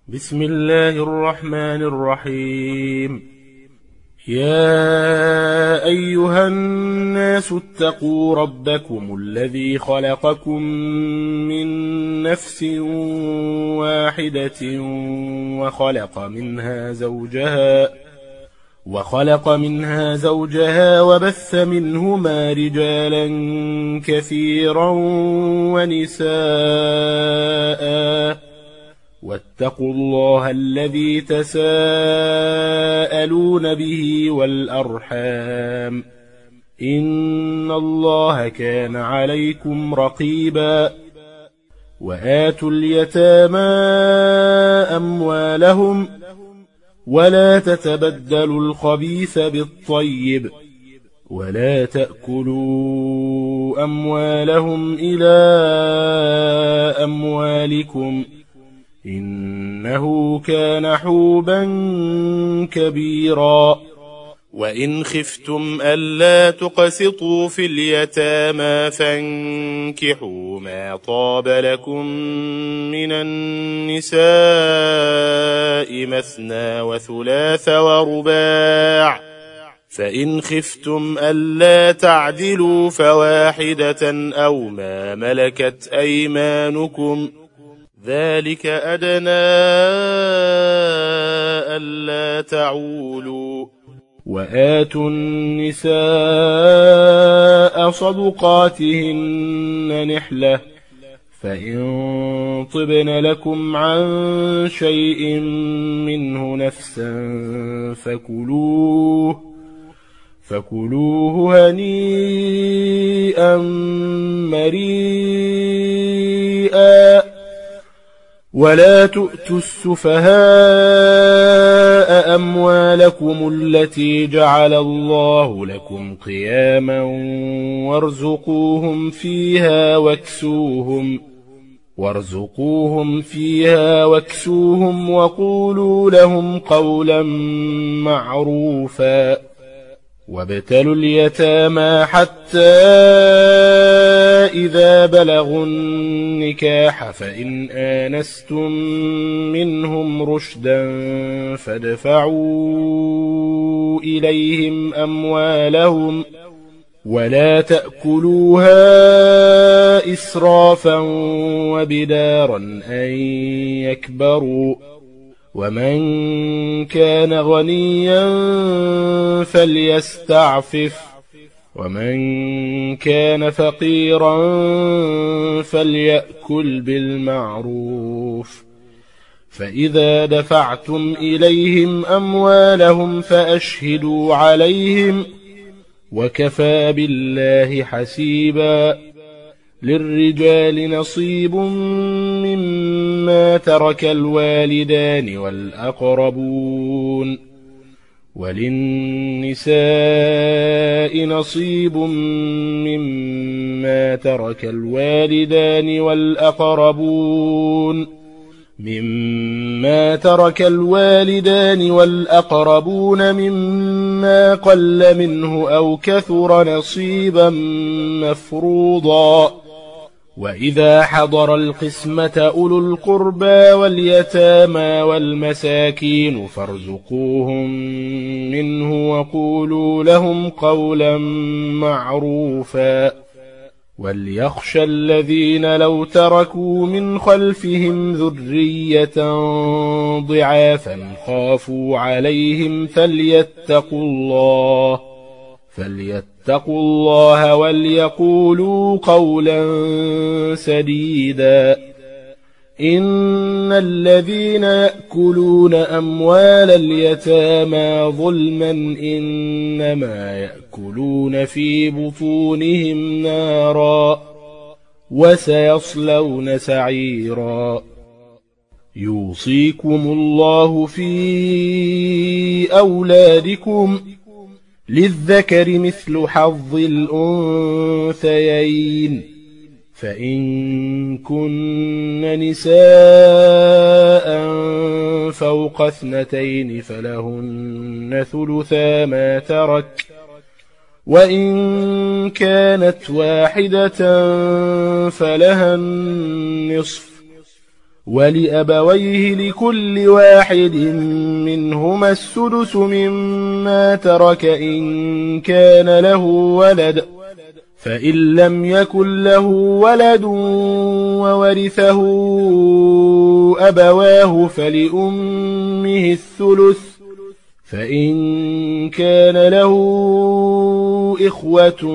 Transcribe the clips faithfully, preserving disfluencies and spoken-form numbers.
بسم الله الرحمن الرحيم. يا أيها الناس اتقوا ربكم الذي خلقكم من نفس واحدة وخلق منها زوجها وخلق منها زوجها وبث منهما رجالا كثيرا ونساء واتقوا الله الذي تساءلون به والأرحام إن الله كان عليكم رقيبا. وآتوا اليتامى أموالهم ولا تتبدلوا الخبيث بالطيب ولا تأكلوا أموالهم إلى أموالكم إنه كان حوبا كبيرا. وإن خفتم ألا تقسطوا في اليتامى فانكحوا ما طاب لكم من النساء مثنى وثلاث ورباع، فإن خفتم ألا تعدلوا فواحدة أو ما ملكت أيمانكم ذلك أدنى ألا تعولوا. وآتوا النساء صدقاتهن نحلة فإن طبن لكم عن شيء منه نفسا فكلوه فكلوه هنيئا مريئا. ولا تؤتوا السفهاء أموالكم التي جعل الله لكم قياما وارزقوهم فيها واكسوهم وارزقوهم فيها واكسوهم وقولوا لهم قولا معروفا. وابتلوا اليتامى حتى إذا بلغوا النكاح فإن آنستم منهم رشدا فادفعوا إليهم أموالهم ولا تأكلوها إسرافا وبدارا أن يكبروا. ومن كان غنيا فليستعفف ومن كان فقيرا فليأكل بالمعروف. فإذا دفعتم إليهم أموالهم فأشهدوا عليهم وكفى بالله حسيبا. للرجال نصيب مما ترك الوالدان والأقربون وللنساء نصيب مما ترك الوالدان والأقربون مما ترك الوالدان والأقربون مما قل منه أو كثر نصيبا مفروضا. وإذا حضر القسمة أولو القربى واليتامى والمساكين فارزقوهم منه وقولوا لهم قولا معروفا. وليخشى الذين لو تركوا من خلفهم ذرية ضعافا خافوا عليهم فليتقوا الله فليتقوا الله وليقولوا قولا سديدا. إن الذين يأكلون أموال اليتامى ظلما إنما يأكلون في بطونهم نارا وسيصلون سعيرا. يوصيكم الله في أولادكم للذكر مثل حظ الأنثيين فإن كن نساء فوق اثنتين فلهن ثلثا ما ترك وإن كانت واحدة فلها النصف ولأبويه لكل واحد منهما السدس مما ترك إن كان له ولد، فإن لم يكن له ولد وورثه أبواه فلأمه الثلث، فإن كان له إخوة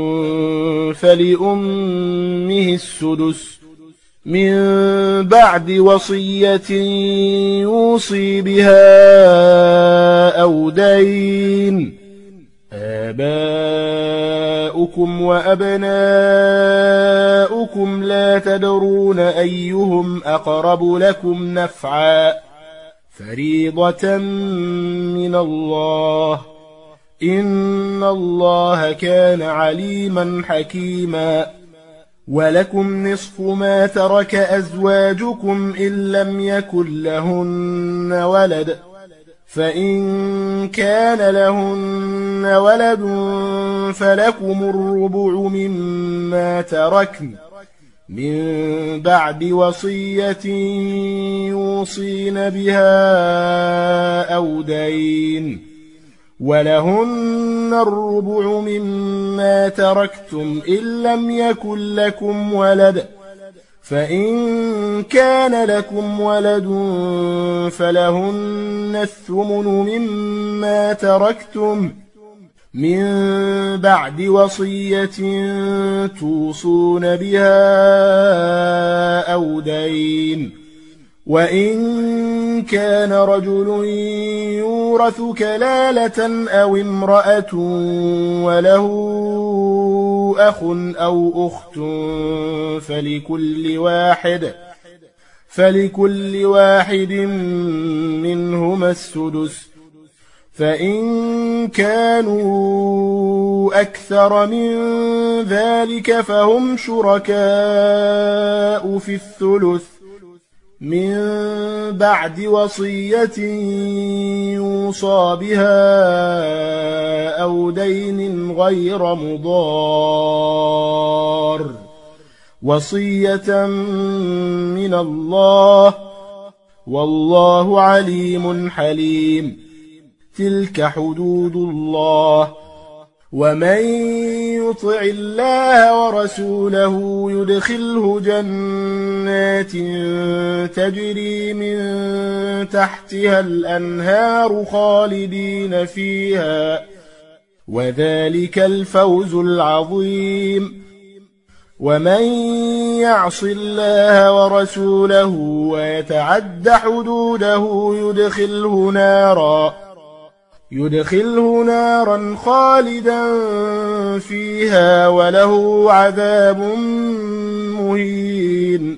فلأمه السدس من بعد وصية يوصي بها أو دين. آباؤكم وأبناؤكم لا تدرون أيهم أقرب لكم نفعا، فريضة من الله، إن الله كان عليما حكيما. ولكم نصف ما ترك أزواجكم إن لم يكن لهن ولد، فإن كان لهن ولد فلكم الربع مما تركن من بعد وصية يوصين بها أو دين. ولهن الربع مما تركتم إن لم يكن لكم ولد، فإن كان لكم ولد فلهن الثمن مما تركتم من بعد وصية توصون بها أو دين. وإن كان رجل يورث كلالة أو امرأة وله أخ أو أخت فلكل واحد فلكل واحد منهما السدس، فإن كانوا أكثر من ذلك فهم شركاء في الثلث من بعد وصية يوصى بها أو دين غير مضار، وصية من الله، والله عليم حليم. تلك حدود الله، ومن يطع الله ورسوله يدخله جنات تجري من تحتها الأنهار خالدين فيها، وذلك الفوز العظيم. ومن يعص الله ورسوله ويتعد حدوده يدخله نارا يدخله نارا خالدا فيها وله عذاب مهين.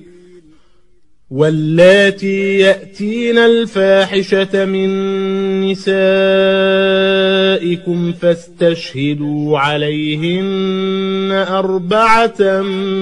واللاتي يأتين الفاحشة من نسائكم فاستشهدوا عليهن أربعة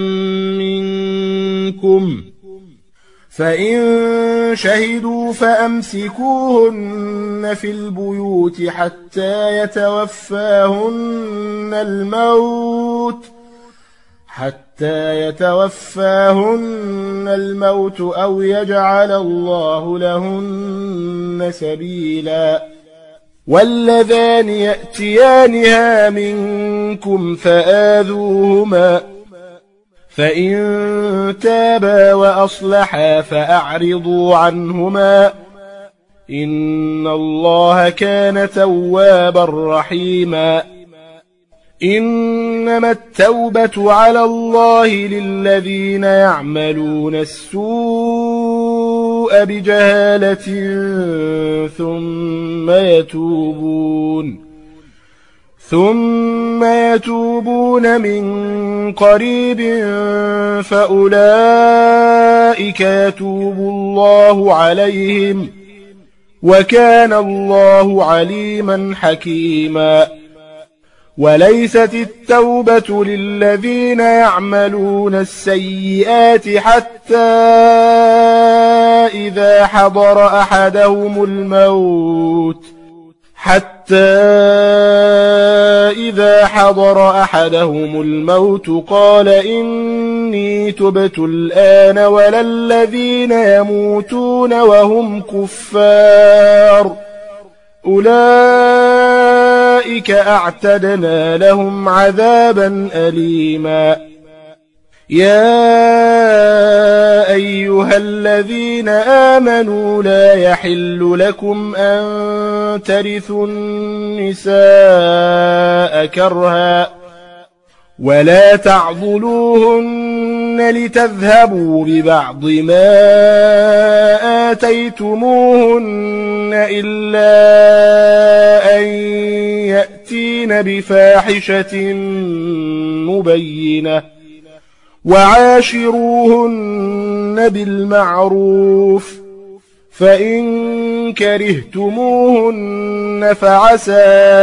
منكم، فإن شهدوا فأمسكوهن في البيوت حتى يتوفاهن الموت حتى يتوفاهن الموت أو يجعل الله لهن سبيلا. واللذان يأتيانها منكم فآذوهما، فإن تابا وأصلحا فأعرضوا عنهما، إن الله كان توابا رحيما. إنما التوبة على الله للذين يعملون السوء بجهالة ثم يتوبون ثم يتوبون من قريب فأولئك يتوب الله عليهم، وكان الله عليما حكيما. وليست التوبة للذين يعملون السيئات حتى إذا حضر أحدهم الموت حتى إذا حضر أحدهم الموت قال إني تبت الآن ولا الذين يموتون وهم كفار أولئك أعتدنا لهم عذابا أليما يا أيها الذين آمنوا لا يحل لكم أن ترثوا النساء كرها ولا تعضلوهن لتذهبوا ببعض ما آتيتموهن إلا أن يأتين بفاحشة مبينة وعاشروهن بالمعروف فإن كرهتموهن فعسى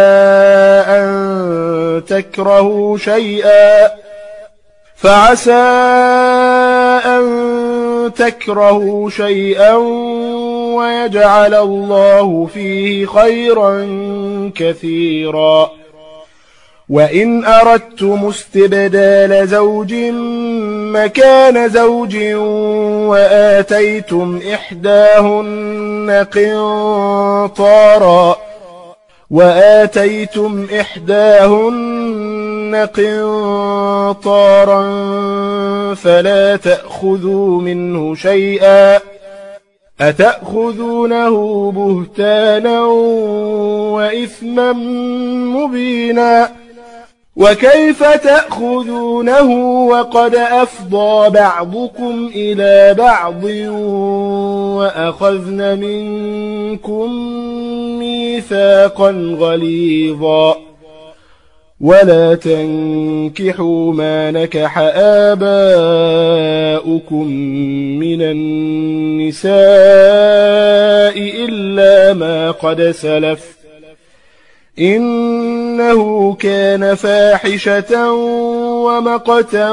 أن تكرهوا شيئا فعسى أن تكرهوا شيئا ويجعل الله فيه خيرا كثيرا وإن أردتم استبدال زوج مكان زوج وآتيتم إحداهن قنطارا وآتيتم إحداهن قنطارا فلا تأخذوا منه شيئا أتأخذونه بهتانا وإثما مبينا وكيف تأخذونه وقد أفضى بعضكم إلى بعض وأخذن منكم ميثاقا غليظا ولا تنكحوا ما نكح آباؤكم من النساء إلا ما قد سلف إنه كان فاحشة ومقتا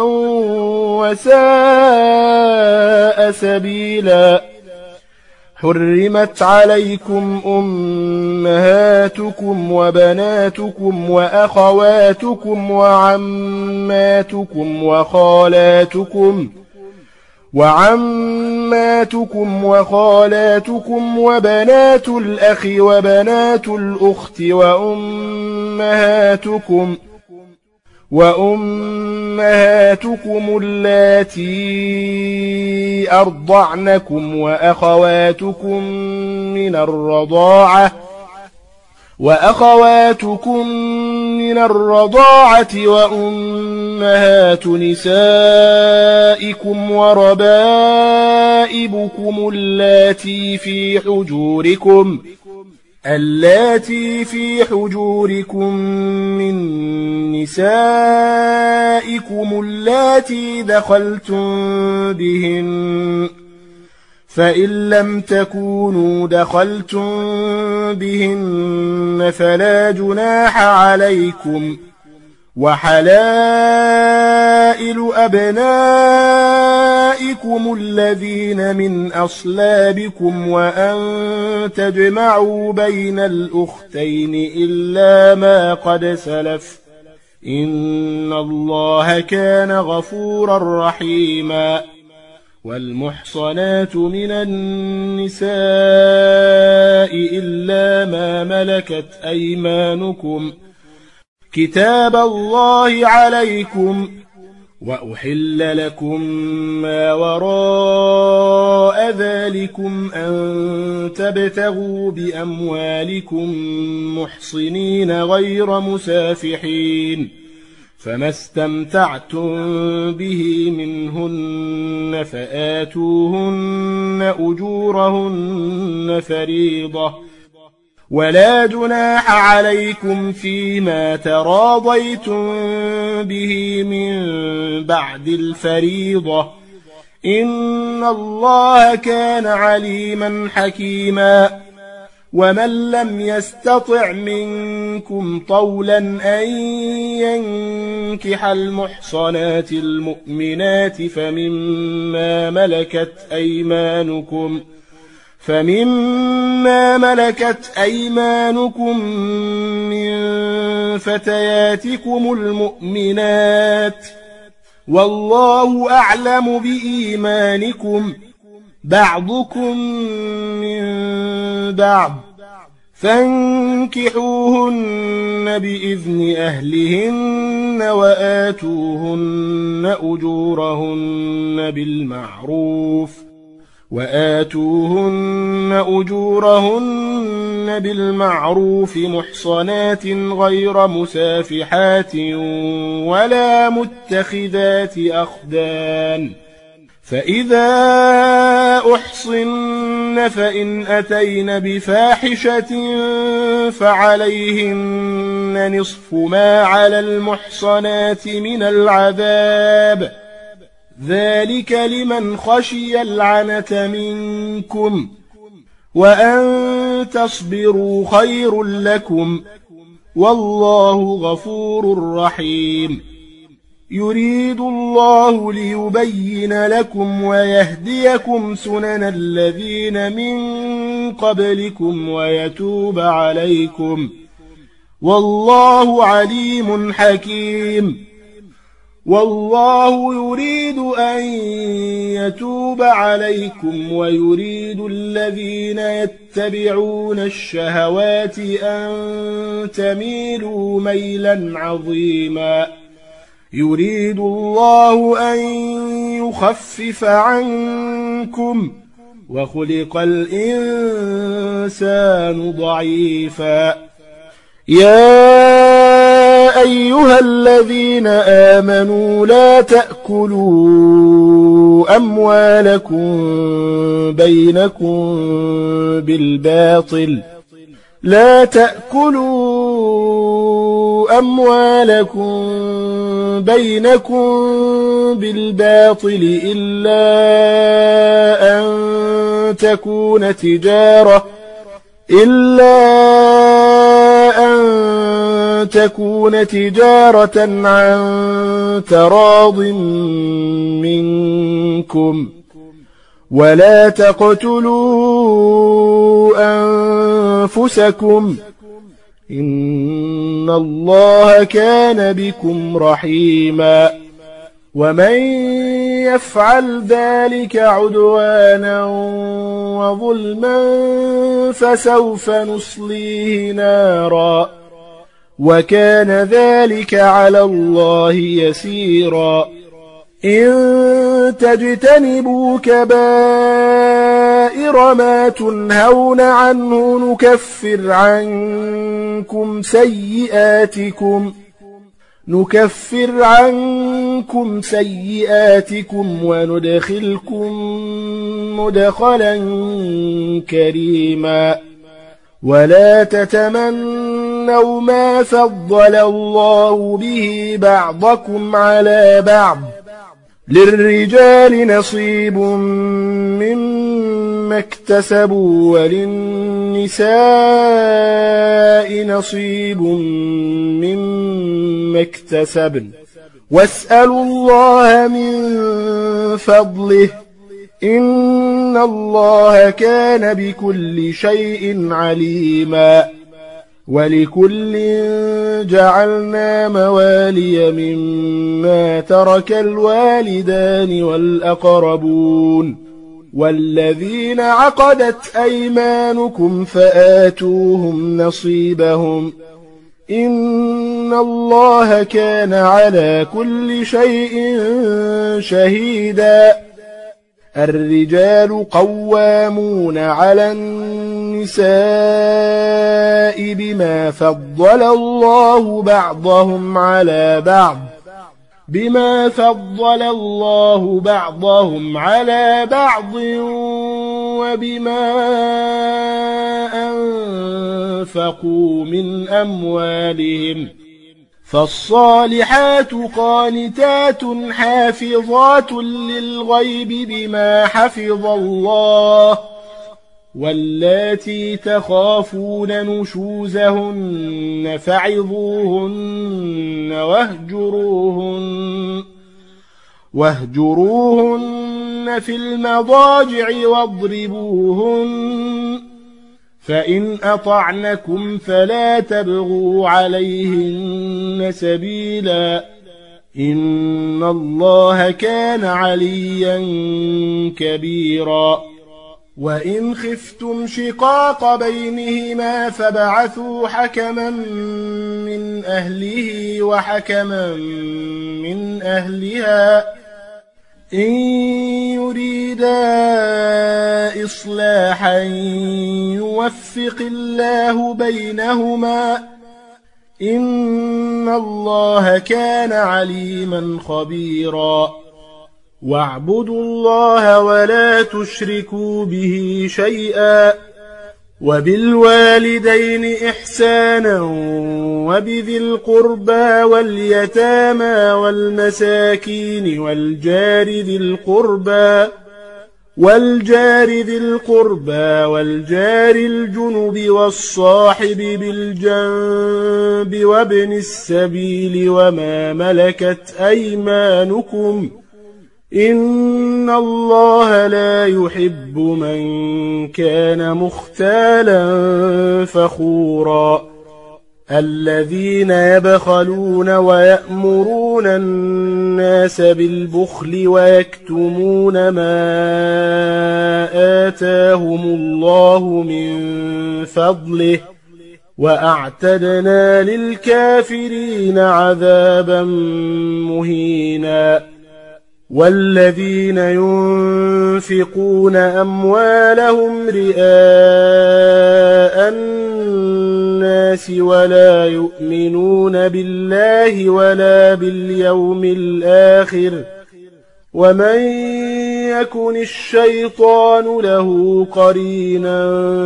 وساء سبيلا حرمت عليكم أمهاتكم وبناتكم وأخواتكم وعماتكم وخالاتكم وعماتكم وخالاتكم وبنات الأخ وبنات الأخت وأمهاتكم وأمهاتكم اللاتي أرضعنكم وأخواتكم من الرضاعة وأخواتكم من الرضاعة وأمهات نسائكم وربائبكم اللاتي في حجوركم اللاتي في حجوركم من نسائكم اللاتي دخلتم بهن فإن لم تكونوا دخلتم بهن فلا جناح عليكم وحلائل أبنائكم الذين من أصلابكم وأن تجمعوا بين الأختين إلا ما قد سلف إن الله كان غفورا رحيما والمحصنات من النساء إلا ما ملكت أيمانكم كتاب الله عليكم وأحل لكم ما وراء ذلكم أن تبتغوا بأموالكم محصنين غير مسافحين فما استمتعتم به منهن فآتوهن أجورهن فريضة ولا جناح عليكم فيما تراضيتم به من بعد الفريضة إن الله كان عليما حكيما ومن لم يستطع منكم طولا أن ينكح المحصنات المؤمنات فمما ملكت أيمانكم فمما ملكت أيمانكم من فتياتكم المؤمنات والله أعلم بإيمانكم بعضكم من بعض فانكحوهن بإذن أهلهن وآتوهن أجورهن بالمعروف وآتوهن أجورهن بالمعروف محصنات غير مسافحات ولا متخذات أخدان فإذا أحصن فإن أتين بفاحشة فعليهن نصف ما على المحصنات من العذاب ذلك لمن خشي العنة منكم وأن تصبروا خير لكم والله غفور رحيم يريد الله ليبين لكم ويهديكم سنن الذين من قبلكم ويتوب عليكم والله عليم حكيم والله يريد أن يتوب عليكم ويريد الذين يتبعون الشهوات أن تميلوا ميلا عظيما يريد الله أن يخفف عنكم وخلق الإنسان ضعيفا يا أيها الذين آمنوا لا تأكلوا أموالكم بينكم بالباطل لا تأكلوا أموالكم بينكم بالباطل إلا أن تكون تجارة إلا أن تكون تجارة عن تراض منكم ولا تقتلوا أنفسكم إن الله كان بكم رحيما ومن يفعل ذلك عدوانا وظلما فسوف نصليه نارا وكان ذلك على الله يسيرا إن تجتنبوا كبائر ما تنهون عنه نكفر عنكم سيئاتكم نكفر عنكم سيئاتكم وندخلكم مدخلا كريما ولا تتمنوا ما فضل الله به بعضكم على بعض للرجال نصيب مما اكتسبوا وللنساء نصيب مما اكتسبن واسألوا الله من فضله إن الله كان بكل شيء عليما ولكل جعلنا موالي مما ترك الوالدان والأقربون والذين عقدت أيمانكم فآتوهم نصيبهم إن الله كان على كل شيء شهيدا الرجال قوامون على النساء بما فضل الله بعضهم على بعض بما فضل الله بعضهم على بعض وبما أنفقوا من أموالهم فالصالحات قانتات حافظات للغيب بما حفظ الله واللاتي تخافون نشوزهن فعظوهن واهجروهن واهجروهن في المضاجع واضربوهن فإن أطعنكم فلا تبغوا عليهن سبيلا إن الله كان عليا كبيرا وإن خفتم شقاق بينهما فابعثوا حكما من أهله وحكما من أهلها إن يريدا إصلاحا يوفق الله بينهما إن الله كان عليما خبيرا واعبدوا الله ولا تشركوا به شيئا وبالوالدين إحسانا وبذي القربى واليتامى والمساكين والجار ذي القربى والجار ذي القربى والجار الجنب والصاحب بالجنب وابن السبيل وما ملكت أيمانكم إن الله لا يحب من كان مختالا فخورا الذين يبخلون ويأمرون الناس بالبخل ويكتمون ما آتاهم الله من فضله وأعتدنا للكافرين عذابا مهينا والذين ينفقون أموالهم رئاء الناس ولا يؤمنون بالله ولا باليوم الآخر ومن يكن الشيطان له قرينا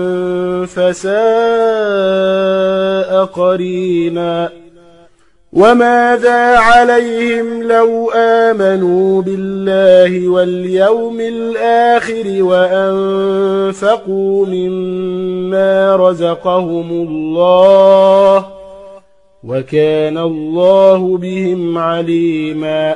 فساء قرينا وماذا عليهم لو آمنوا بالله واليوم الآخر وأنفقوا مما رزقهم الله وكان الله بهم عليما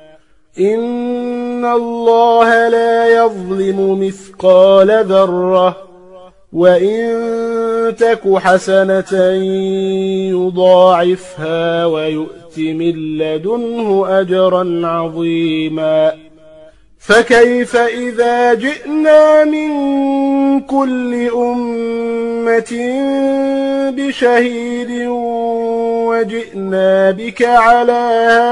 إن الله لا يظلم مثقال ذرة وإن تك حسنة يضاعفها ويؤت من لدنه أجرا عظيما فكيف إذا جئنا من كل أمة بشهيد وجئنا بك على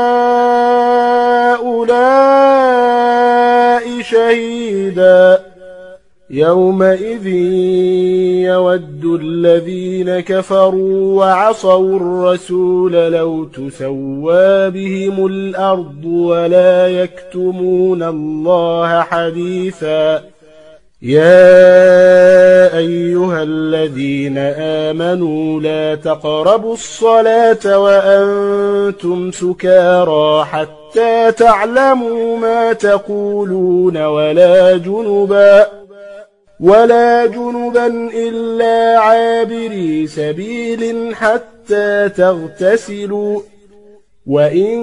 هؤلاء شهيدا يومئذ يود الذين كفروا وعصوا الرسول لو تسوى بهم الأرض ولا يكتمون الله حديثا يا أيها الذين آمنوا لا تقربوا الصلاة وأنتم سكارى حتى تعلموا ما تقولون ولا جنبا ولا جنبا إلا عابري سبيل حتى تغتسلوا وإن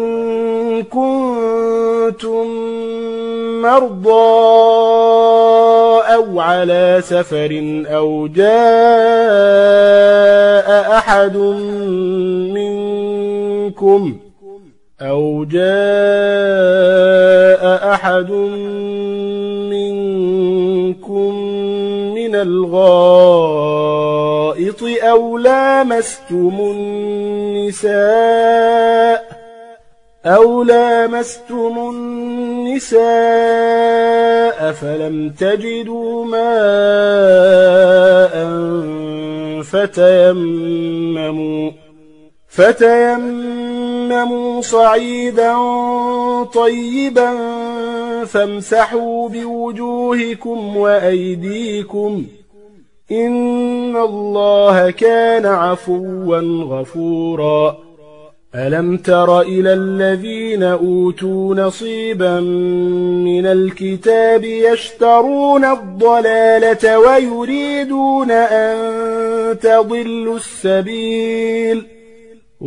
كنتم مرضى أو على سفر أو جاء أحد منكم أو جاء أحد منكم من الغائط أو لامستم النساء أو لامستم النساء فلم تجدوا ماء فتيمموا فتيمموا صعيدا طيبا فامسحوا بوجوهكم وأيديكم إن الله كان عفوا غفورا ألم تر إلى الذين أوتوا نصيبا من الكتاب يشترون الضلالة ويريدون أن تضلوا السبيل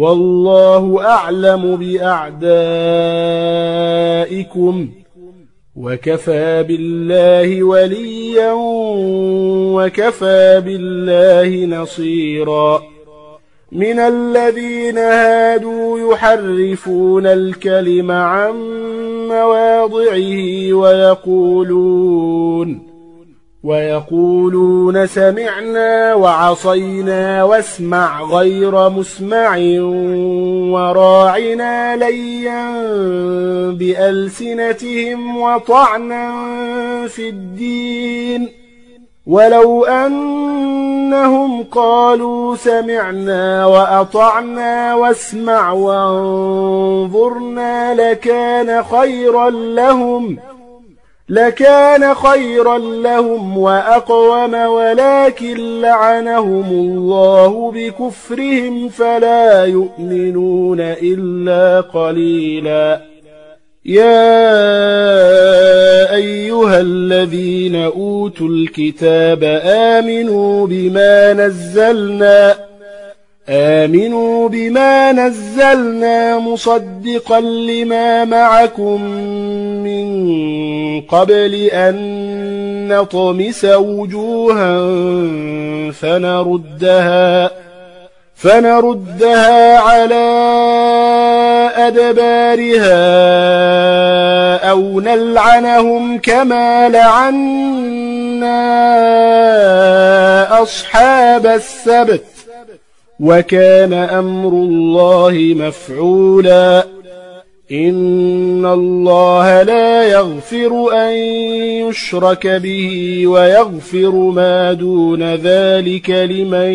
والله أعلم بأعدائكم وكفى بالله وليا وكفى بالله نصيرا من الذين هادوا يحرفون الكلم عن مواضعه ويقولون ويقولون سمعنا وعصينا واسمع غير مسمع وراعنا ليا بألسنتهم وطعنا في الدين ولو أنهم قالوا سمعنا وأطعنا واسمع وانظرنا لكان خيرا لهم لكان خيرا لهم وأقوم ولكن لعنهم الله بكفرهم فلا يؤمنون إلا قليلا يا أيها الذين أوتوا الكتاب آمنوا بما نزلنا آمنوا بما نزلنا مصدقا لما معكم من قبل أن نطمس وجوها فنردها فنردها على أدبارها أو نلعنهم كما لعنا أصحاب السبت وكان أمر الله مفعولا إن الله لا يغفر أن يشرك به ويغفر ما دون ذلك لمن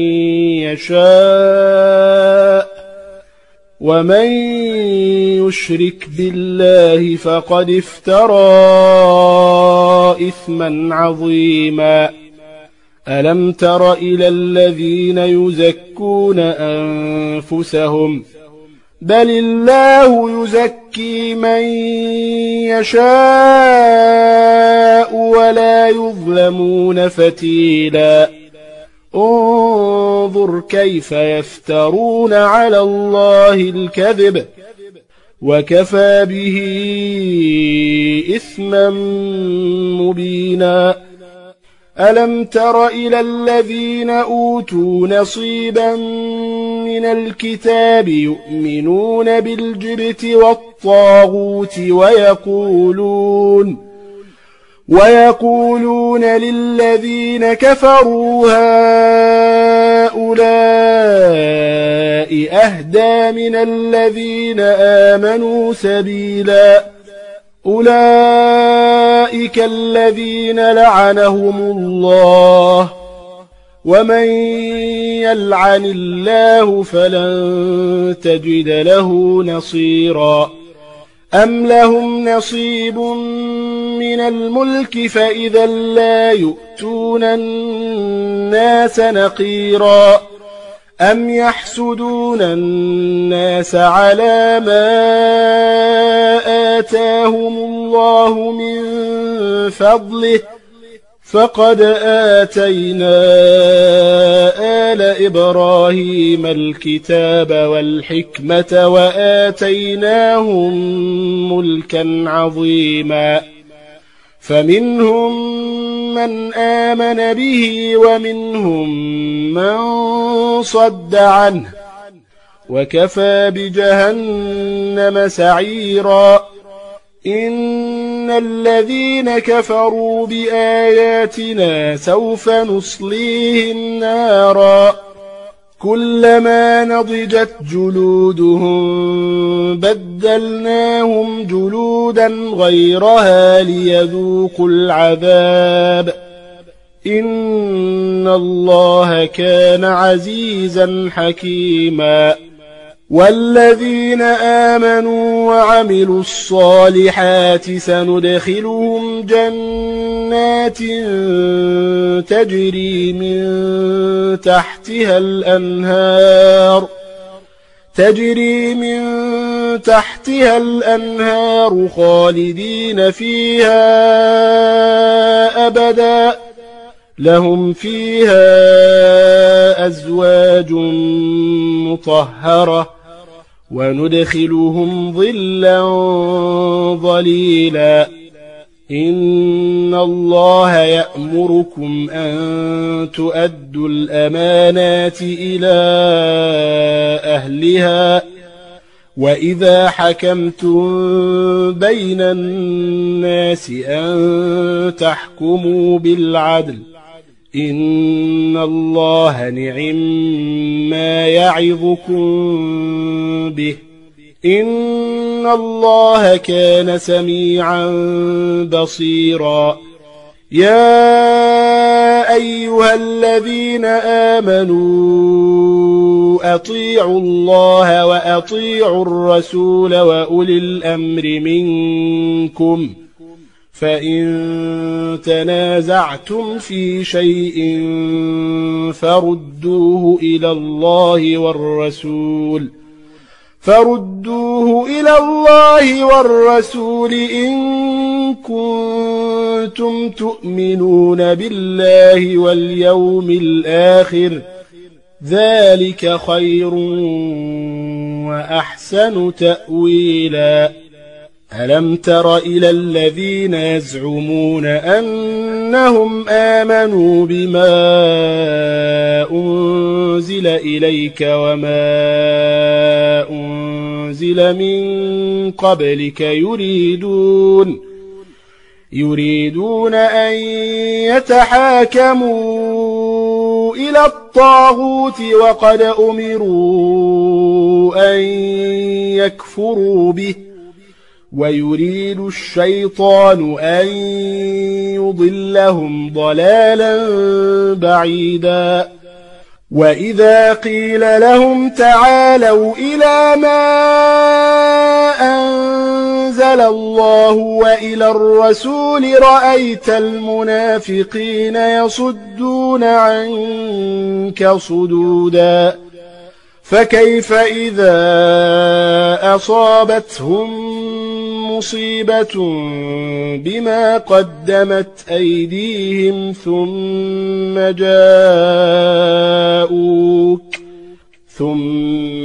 يشاء ومن يشرك بالله فقد افترى إثما عظيما ألم تر إلى الذين يزكون أنفسهم بل الله يزكي من يشاء ولا يظلمون فتيلا انظر كيف يفترون على الله الكذب وكفى به إثما مبينا ألم تر إلى الذين أوتوا نصيبا من الكتاب يؤمنون بالجبت والطاغوت ويقولون ويقولون للذين كفروا هؤلاء أهدى من الذين آمنوا سبيلا أولئك الذين لعنهم الله ومن يلعن الله فلن تجد له نصيرا أم لهم نصيب من الملك فإذا لا يؤتون الناس نقيرا أم يحسدون الناس على ما آتاهم الله من فضله فقد آتينا آل إبراهيم الكتاب والحكمة وآتيناهم ملكا عظيما فمنهم من آمن به ومنهم من صد عنه وكفى بجهنم سعيرا إن الذين كفروا بآياتنا سوف نصليهم نارا كلما نضجت جلودهم بدلناهم جلودا غيرها ليذوقوا العذاب إن الله كان عزيزا حكيما والذين آمنوا وعملوا الصالحات سندخلهم جنات تجري من تحتها الأنهار تجري من تحتها الأنهار خالدين فيها أبدا لهم فيها أزواج مطهرة وندخلهم ظلا ظليلا إن الله يأمركم أن تؤدوا الأمانات إلى أهلها وإذا حكمتم بين الناس أن تحكموا بالعدل إن الله نعم ما يعظكم به إن الله كان سميعا بصيرا يا أيها الذين آمنوا أطيعوا الله وأطيعوا الرسول وأولي الأمر منكم فإن تنازعتم في شيء فردوه إلى الله والرسول فردوه إلى الله والرسول إن كنتم تؤمنون بالله واليوم الآخر ذلك خير وأحسن تأويلا ألم تر إلى الذين يزعمون أنهم آمنوا بما أنزل إليك وما أنزل من قبلك يريدون يريدون أن يتحاكموا إلى الطاغوت وقد أمروا أن يكفروا به ويريد الشيطان أن يضلهم ضلالا بعيدا وإذا قيل لهم تعالوا إلى ما أنزل الله وإلى الرسول رأيت المنافقين يصدون عنك صدودا فكيف إذا أصابتهم مصيبة بما قدمت أيديهم ثم جاءوك ثم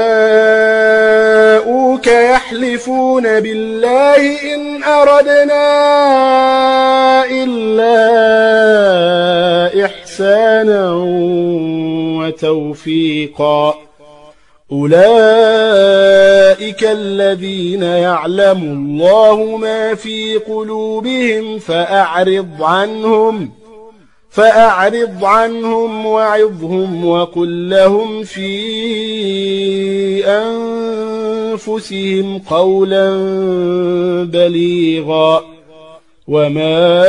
جاءوك يحلفون بالله إن أردنا إلا إحسانا وتوفيقا أولئك الذين يعلم الله ما في قلوبهم فأعرض عنهم فأعرض عنهم وعظهم وقل لهم في أنفسهم قولا بليغا وما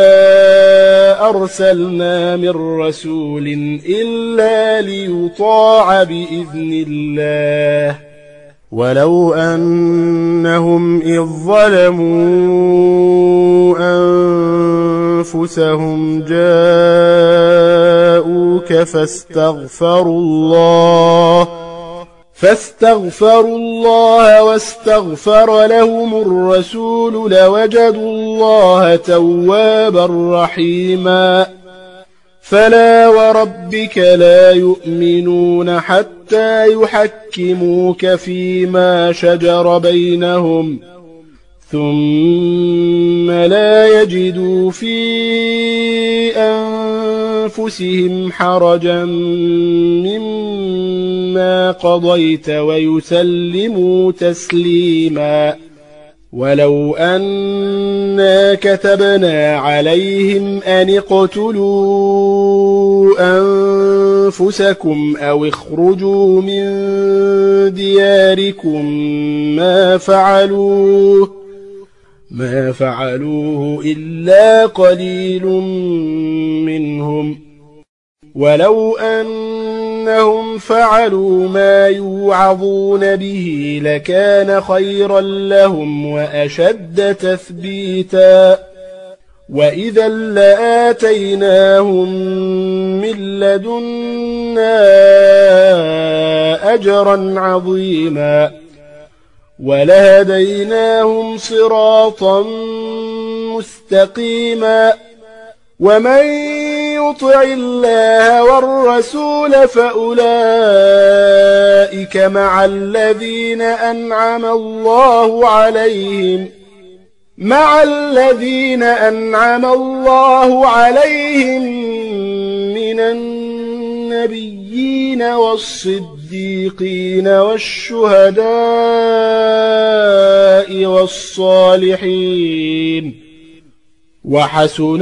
أرسلنا من رسول إلا ليطاع بإذن الله ولو أنهم إذ ظلموا أنفسهم جاءوك فاستغفروا الله فاستغفروا الله واستغفر لهم الرسول لوجدوا الله توابا رحيما فلا وربك لا يؤمنون حتى يحكموك فيما شجر بينهم ثم لا يجدوا في أنفسهم حرجا مما قضيت ويسلموا تسليما ولو أنا كتبنا عليهم أن اقتلوا أنفسكم أو اخرجوا من دياركم ما فعلوه ما فعلوه إلا قليل منهم ولو أنهم فعلوا ما يوعظون به لكان خيرا لهم وأشد تثبيتا وإذا لآتيناهم من لدنا أجرا عظيما ولهديناهم صراطا مستقيما ومن يطع الله والرسول فأولئك مع الذين أنعم الله عليهم مع الذين أنعم الله عليهم من النبيين والصديقين والشهداء والصالحين وحسن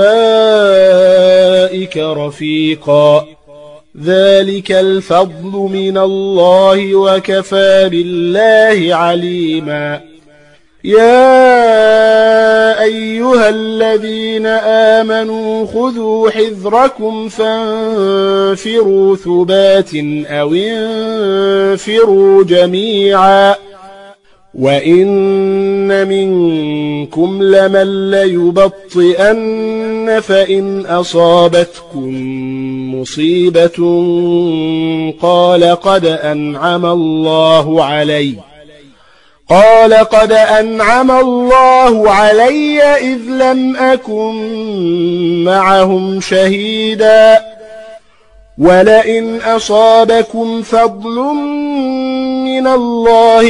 أولئك رفيقا ذلك الفضل من الله وكفى بالله عليما يا أيها الذين آمنوا خذوا حذركم فانفروا ثبات أو انفروا جميعا وإن منكم لمن ليبطئن فإن أصابتكم مصيبة قال قد أنعم الله علي قال قد أنعم الله علي إذ لم أكن معهم شهيدا ولئن أصابكم فضل من الله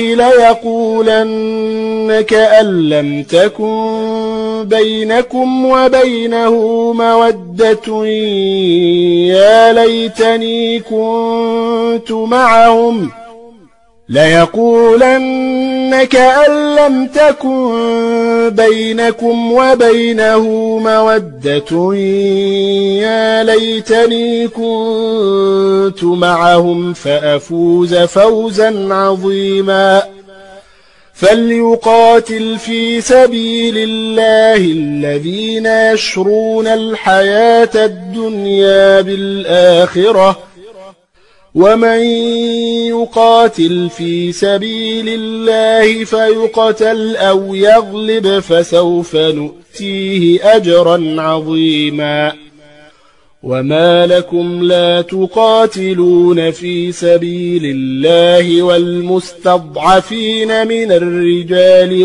ليقولن كأن لم تكن بينكم وبينه مودة يا ليتني كنت معهم ليقولن كأن لم تكن بينكم وبينه مودة يا ليتني كنت معهم فأفوز فوزا عظيما فليقاتل في سبيل الله الذين يشرون الحياة الدنيا بالآخرة ومن يقاتل في سبيل الله فيقتل أو يغلب فسوف نؤتيه أجرا عظيما وما لكم لا تقاتلون في سبيل الله والمستضعفين من الرجال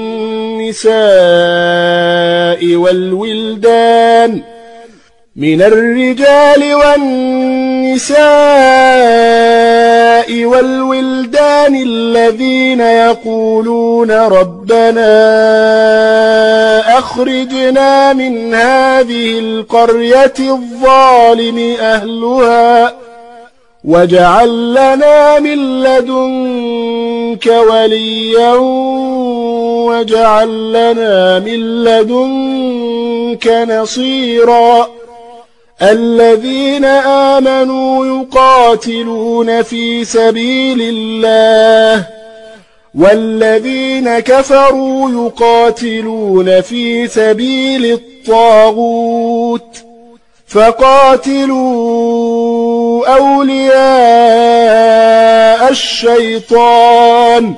والنساء والولدان من الرجال والنساء والولدان الذين يقولون ربنا أخرجنا من هذه القرية الظالم أهلها واجعل لنا من لدنك وليا واجعل لنا من لدنك نصيرا الذين آمنوا يقاتلون في سبيل الله والذين كفروا يقاتلون في سبيل الطاغوت فقاتلوا أولياء الشيطان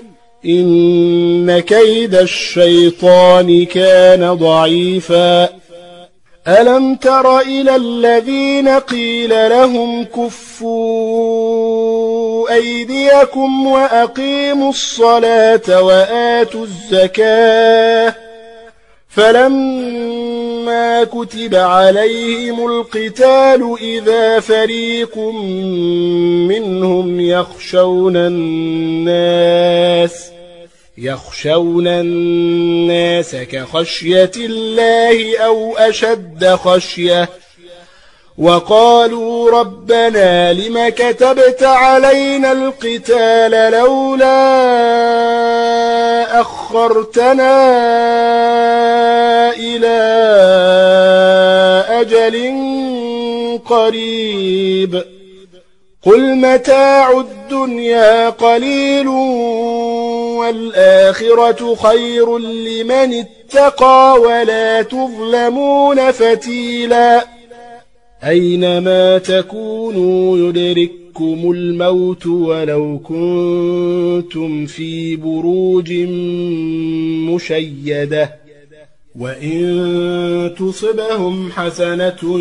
إن كيد الشيطان كان ضعيفا ألم تر إلى الذين قيل لهم كفوا أيديكم وأقيموا الصلاة وآتوا الزكاة فلما كتب عليهم القتال إذا فريق منهم يخشون الناس يخشون الناس كخشية الله أو أشد خشية وقالوا ربنا لم كتبت علينا القتال لولا أخرتنا إلى أجل قريب قل متاع الدنيا قليل والآخرة خير لمن اتقى ولا تظلمون فتيلا أينما تكونوا يدرككم الموت ولو كنتم في بروج مشيدة وإن تصبهم حسنة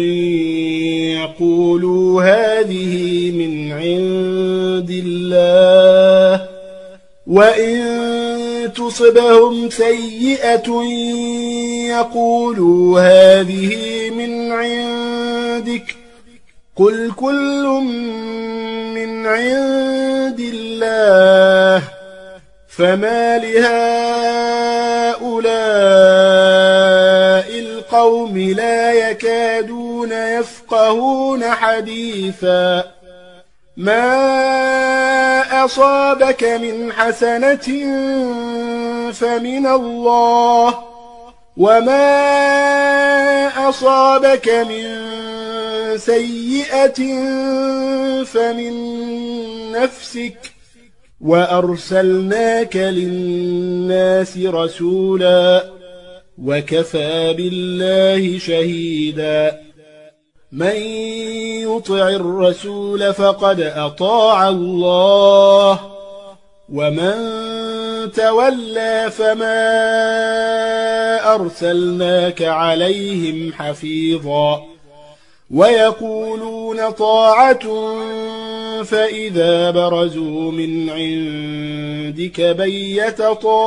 يقولوا هذه من عند الله وإن تصبهم سيئة يقولوا هذه من عندك قل كل من عند الله فما لهؤلاء القوم لا يكادون يفقهون حديثا ما أصابك من حسنة فمن الله وما أصابك من سيئة فمن نفسك وأرسلناك للناس رسولا وكفى بالله شهيدا من يطع الرسول فقد أطاع الله ومن تولى فما أرسلناك عليهم حفيظا ويقولون طاعة فإذا برزوا من عندك بيت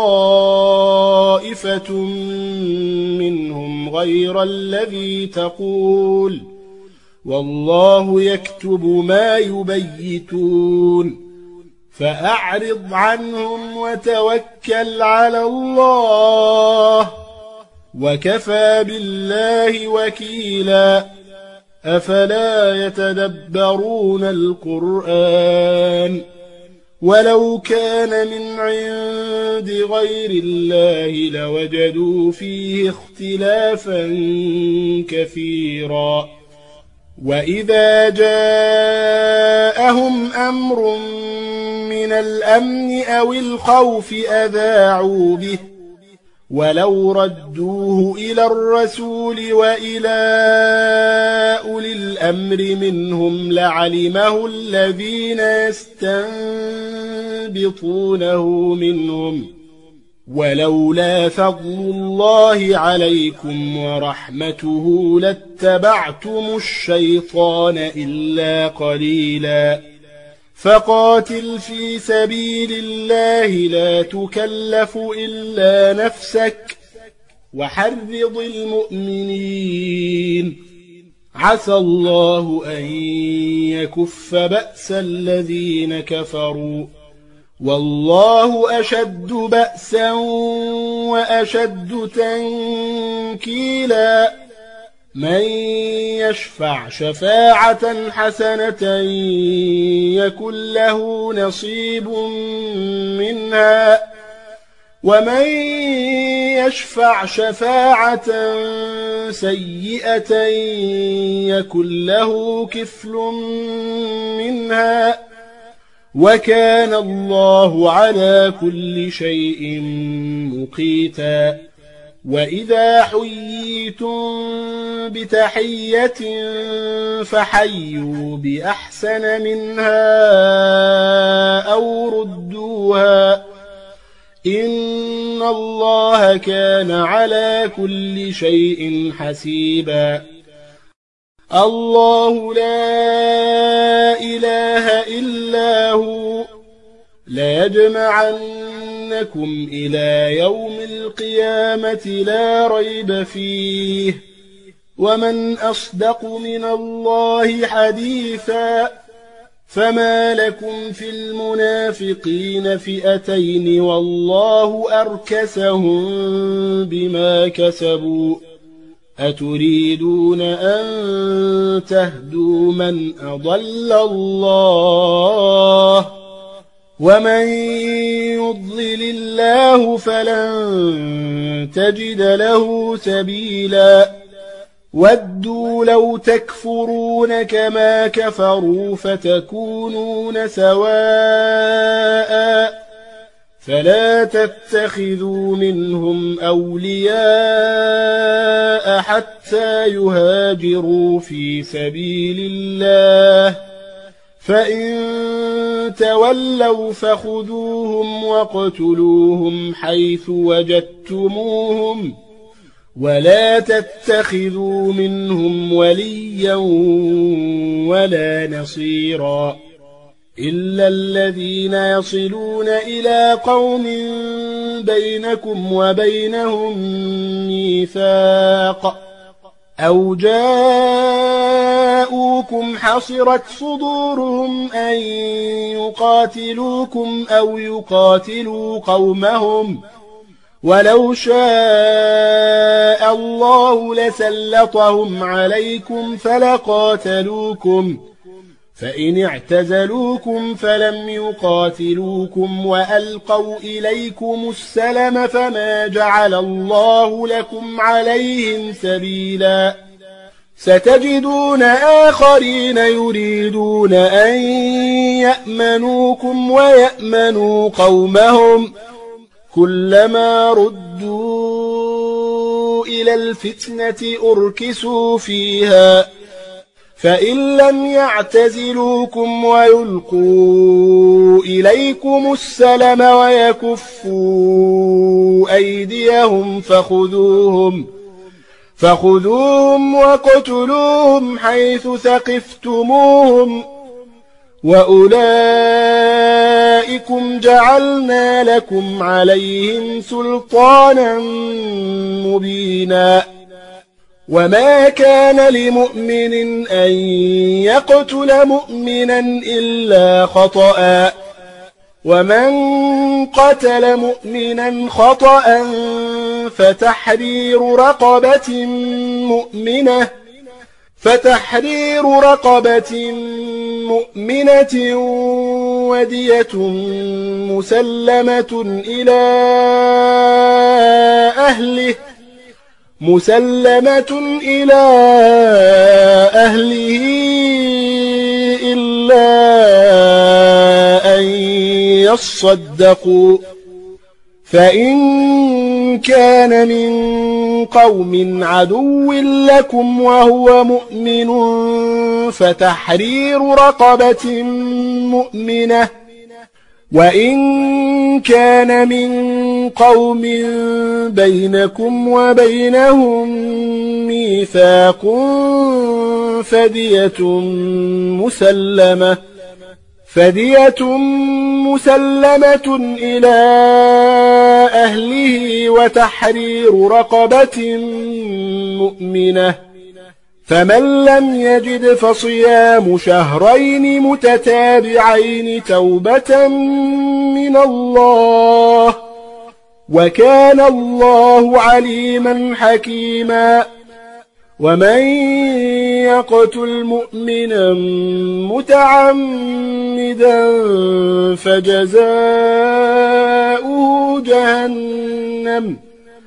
طائفة منهم غير الذي تقول والله يكتب ما يبيتون فأعرض عنهم وتوكل على الله وكفى بالله وكيلا أفلا يتدبرون القرآن ولو كان من عند غير الله لوجدوا فيه اختلافا كثيرا وإذا جاءهم أمر من الأمن أو الخوف أذاعوا به ولو ردوه إلى الرسول وإلى أولي الأمر منهم لعلمه الذين يستنبطونه منهم ولولا فضل الله عليكم ورحمته لاتبعتم الشيطان إلا قليلا فقاتل في سبيل الله لا تكلف إلا نفسك وحرض المؤمنين عسى الله أن يكف بأس الذين كفروا والله أشد بأسا وأشد تنكيلا من يشفع شفاعة حسنة يكن له نصيب منها ومن يشفع شفاعة سيئة يكن له كفل منها وكان الله على كل شيء مقيتا وإذا حييتم بتحية فحيوا بأحسن منها أو ردوها إن الله كان على كل شيء حسيبا الله لا إله إلا هو ليجمعنكم إلى يوم القيامة لا ريب فيه ومن أصدق من الله حديثا فما لكم في المنافقين فئتين والله أركسهم بما كسبوا أتريدون أن تهدوا من أضل الله ومن يضلل الله فلن تجد له سبيلا ودوا لو تكفرون كما كفروا فتكونون سواء فلا تتخذوا منهم أولياء حتى يهاجروا في سبيل الله فإن تولوا فخذوهم واقتلوهم حيث وجدتموهم ولا تتخذوا منهم وليا ولا نصيرا إلا الذين يصلون إلى قوم بينكم وبينهم ميثاق أو جاءوكم حصرت صدورهم أن يقاتلوكم أو يقاتلوا قومهم ولو شاء الله لسلطهم عليكم فلقاتلوكم فإن اعتزلوكم فلم يقاتلوكم وألقوا إليكم السلم فما جعل الله لكم عليهم سبيلا ستجدون آخرين يريدون أن يأمنوكم ويأمنوا قومهم كلما ردوا إلى الفتنة أركسوا فيها فإن لم يعتزلوكم ويلقوا إليكم السلم ويكفوا أيديهم فخذوهم فخذوهم وقتلوهم حيث ثقفتموهم وأولئكم جعلنا لكم عليهم سلطانا مبينا وما كان لمؤمن أن يقتل مؤمنا إلا خطأ ومن قتل مؤمنا خطأ فتحرير رقبة مؤمنة فتحرير رقبة مؤمنة ودية مسلمة إلى أهله مسلمة إلى أهله إلا أن يصدقوا فإن كان من قوم عدو لكم وهو مؤمن فتحرير رقبة مؤمنة وإن كان من قوم بينكم وبينهم ميثاق فدية مسلمة فدية مسلمة إلى أهله وتحرير رقبة مؤمنة فمن لم يجد فصيام شهرين متتابعين توبة من الله وكان الله عليما حكيما ومن يقتل مؤمنا متعمدا فجزاؤه جهنم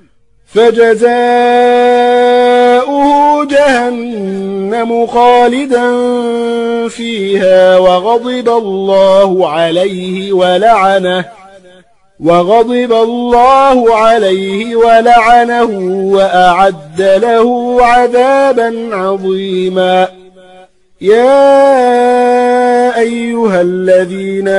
فجزاؤه جهنم خالدا فيها وغضب الله عليه ولعنه وغضب الله عليه ولعنه وأعد له عذابا عظيما يا أيها الذين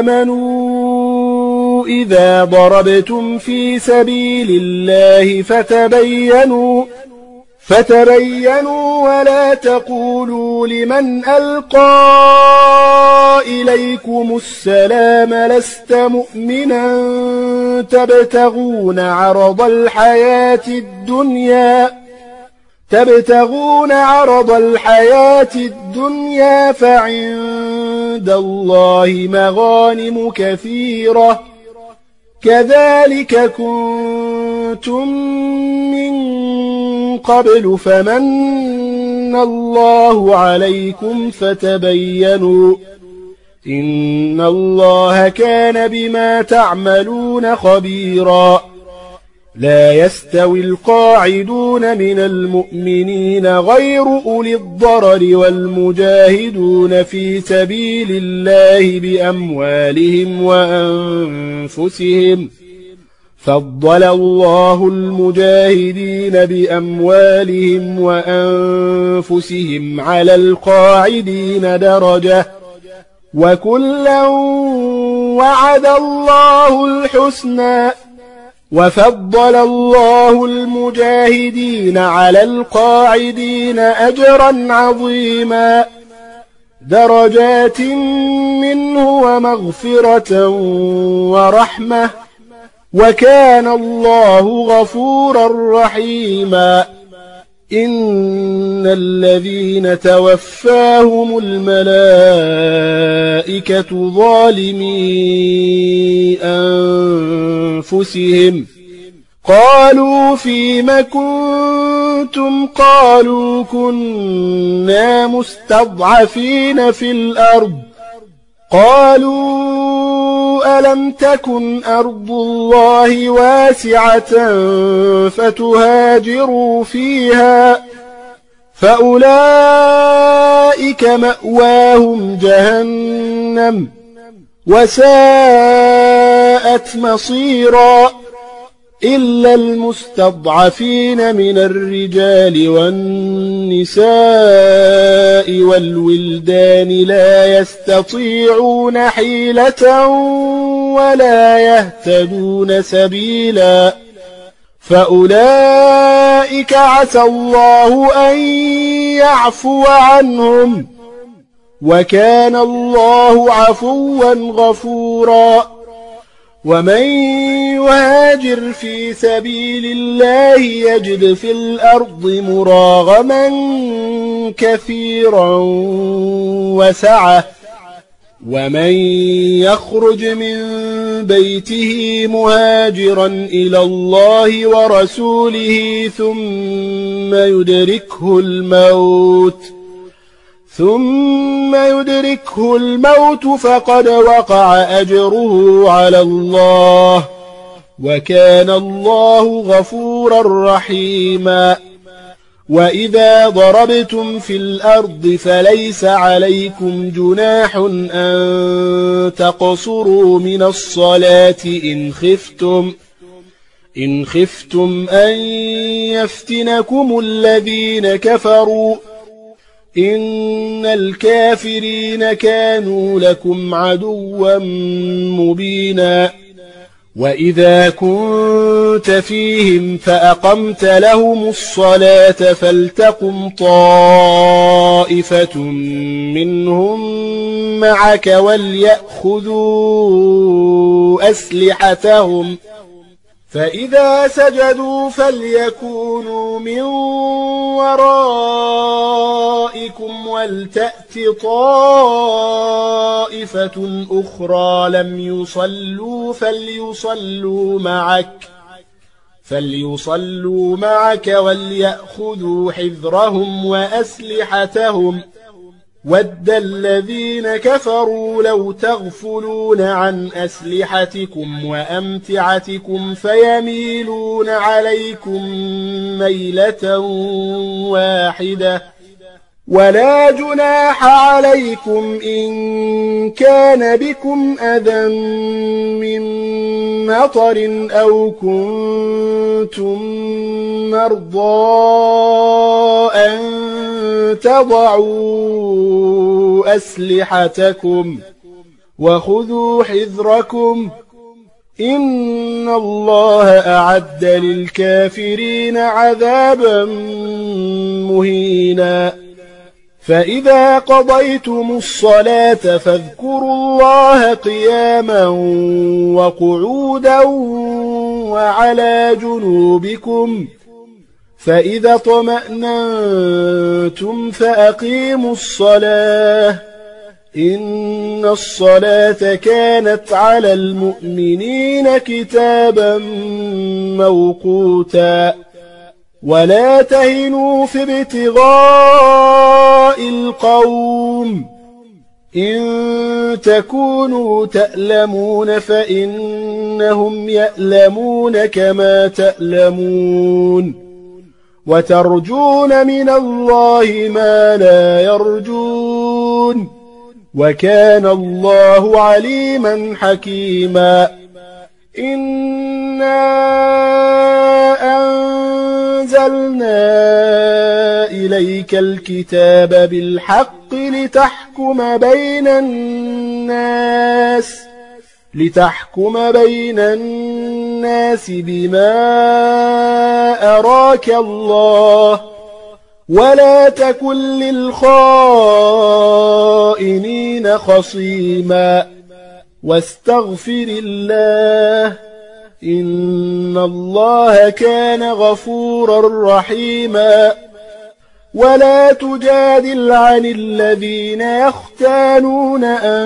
آمنوا إذا ضربتم في سبيل الله فتبينوا فتبينوا ولا تقولوا لمن ألقى إليكم السلام لست مؤمنا تبتغون عرض الحياة الدنيا تبتغون عرض الحياة الدنيا فعند الله مغانم كثيرة كذلك كنتم من قبل فمن الله عليكم فتبينوا إن الله كان بما تعملون خبيرا لا يستوي القاعدون من المؤمنين غير أولي الضرر والمجاهدون في سبيل الله بأموالهم وأنفسهم فضل الله المجاهدين بأموالهم وأنفسهم على القاعدين درجة وكلا وعد الله الحسنى وفضل الله المجاهدين على القاعدين أجرا عظيما درجات منه ومغفرة ورحمة وكان الله غفورا رحيما إن الذين توفاهم الملائكة ظالمي أنفسهم قالوا فيم كنتم قالوا كنا مستضعفين في الأرض قالوا ألم تكن أرض الله واسعة فتهاجروا فيها فأولئك مأواهم جهنم وساءت مصيرا إلا المستضعفين من الرجال والنساء والولدان لا يستطيعون حيلة ولا يهتدون سبيلا فأولئك عسى الله أن يعفو عنهم وكان الله عفوا غفورا ومن يهاجر في سبيل الله يجد في الأرض مراغما كثيرا وسعة ومن يخرج من بيته مهاجرا إلى الله ورسوله ثم يدركه الموت ثم يدركه الموت فقد وقع أجره على الله وكان الله غفورا رحيما وإذا ضربتم في الأرض فليس عليكم جناح أن تقصروا من الصلاة إن خفتم إن خفتم أن يفتنكم الذين كفروا إن الكافرين كانوا لكم عدوا مبينا وإذا كنت فيهم فأقمت لهم الصلاة فلتقم طائفة منهم معك وليأخذوا أسلحتهم فإذا سجدوا فليكونوا من ورائكم ولتأت طائفة أخرى لم يصلوا فليصلوا معك فليصلوا معك وليأخذوا حذرهم وأسلحتهم ود الذين كفروا لو تغفلون عن أسلحتكم وأمتعتكم فيميلون عليكم ميلة واحدة ولا جناح عليكم إن كان بكم أذى من مطر أو كنتم مرضى أن تضعوا أسلحتكم وخذوا حذركم إن الله أعد للكافرين عذابا مهينا فإذا قضيتم الصلاة فاذكروا الله قياما وقعودا وعلى جنوبكم فإذا طمأننتم فأقيموا الصلاة إن الصلاة كانت على المؤمنين كتابا موقوتا ولا تهنوا في ابتغاء القوم إن تكونوا تألمون فإنهم يألمون كما تألمون وترجون من الله ما لا يرجون وكان الله عليما حكيما إنا أنزلنا إليك الكتاب بالحق لتحكم بين الناس لتحكم بين الناس بما أراك الله ولا تكن للخائنين خصيما واستغفر الله إن الله كان غفورا رحيما ولا تجادل عن الذين يختانون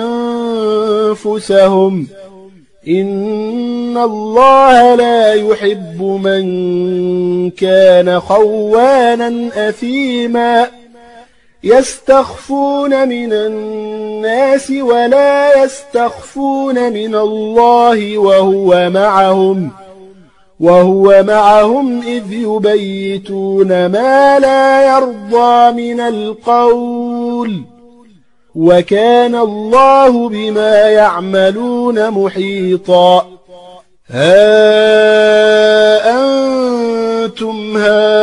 أنفسهم إن الله لا يحب من كان خوانا أثيما يستخفون من الناس ولا يستخفون من الله وهو معهم وهو معهم إذ يبيتون ما لا يرضى من القول وكان الله بما يعملون محيطا ها أنتم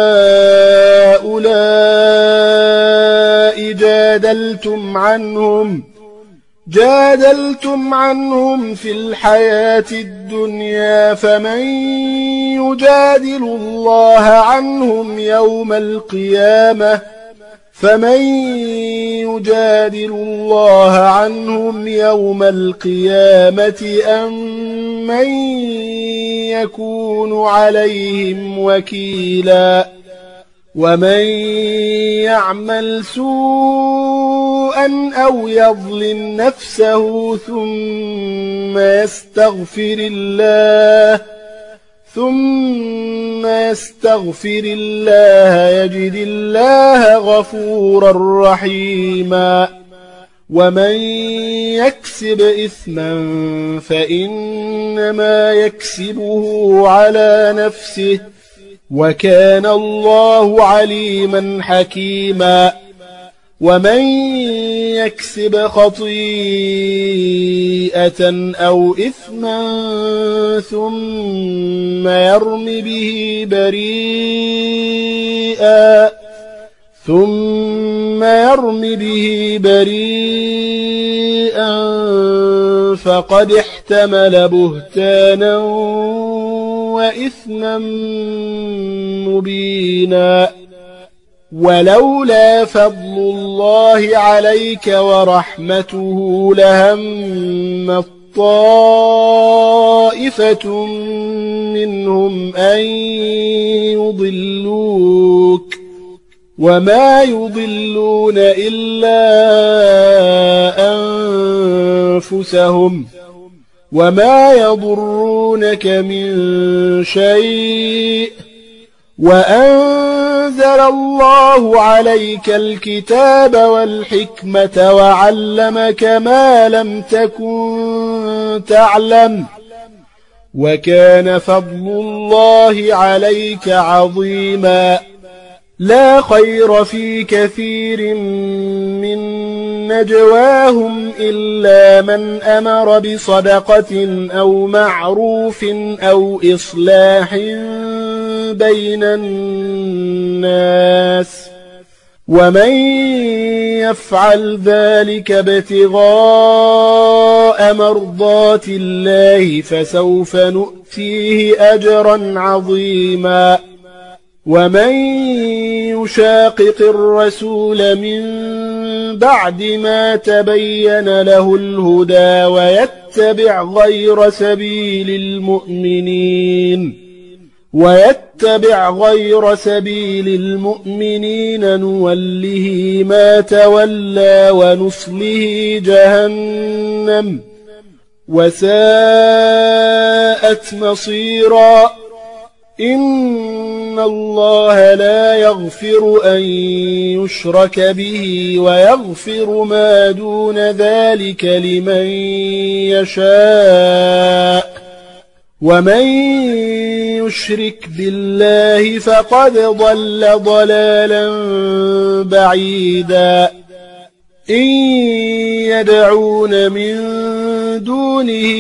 هؤلاء جادلتم عنهم جادلتم عنهم في الحياة الدنيا فمن يجادل الله عنهم يوم القيامة فمن يجادل الله عنهم يوم القيامة أم من يكون عليهم وكيلا ومن يعمل سوءا أو يظلم نفسه ثم يستغفر الله ثم يستغفر الله يجد الله غفورا رحيما ومن يكسب إثما فإنما يكسبه على نفسه وكان الله عليما حكيما ومن يكسب خطيئة أو إثما ثم يرم به بريئا ثم يرم به بريئا فقد احتمل بهتانا وإثما مبينا ولولا فضل الله عليك ورحمته لهم طائفة منهم أن يضلوك وما يضلون إلا أنفسهم وما يضرونك من شيء وأنزل الله عليك الكتاب والحكمة وعلمك ما لم تكن تعلم وكان فضل الله عليك عظيما لا خير في كثير من نجواهم إلا من أمر بصدقة أو معروف أو إصلاح بين الناس ومن يفعل ذلك ابتغاء مرضات الله فسوف نؤتيه أجرا عظيما ومن يشاقق الرسول من بعد ما تبين له الهدى ويتبع غير سبيل المؤمنين ويتبع غير سبيل المؤمنين نوله ما تولى ونصله جهنم وساءت مصيرا إن الله لا يغفر أن يشرك به ويغفر ما دون ذلك لمن يشاء ومن يشرك بالله فقد ضل ضلالا بعيدا إن يدعون من دونه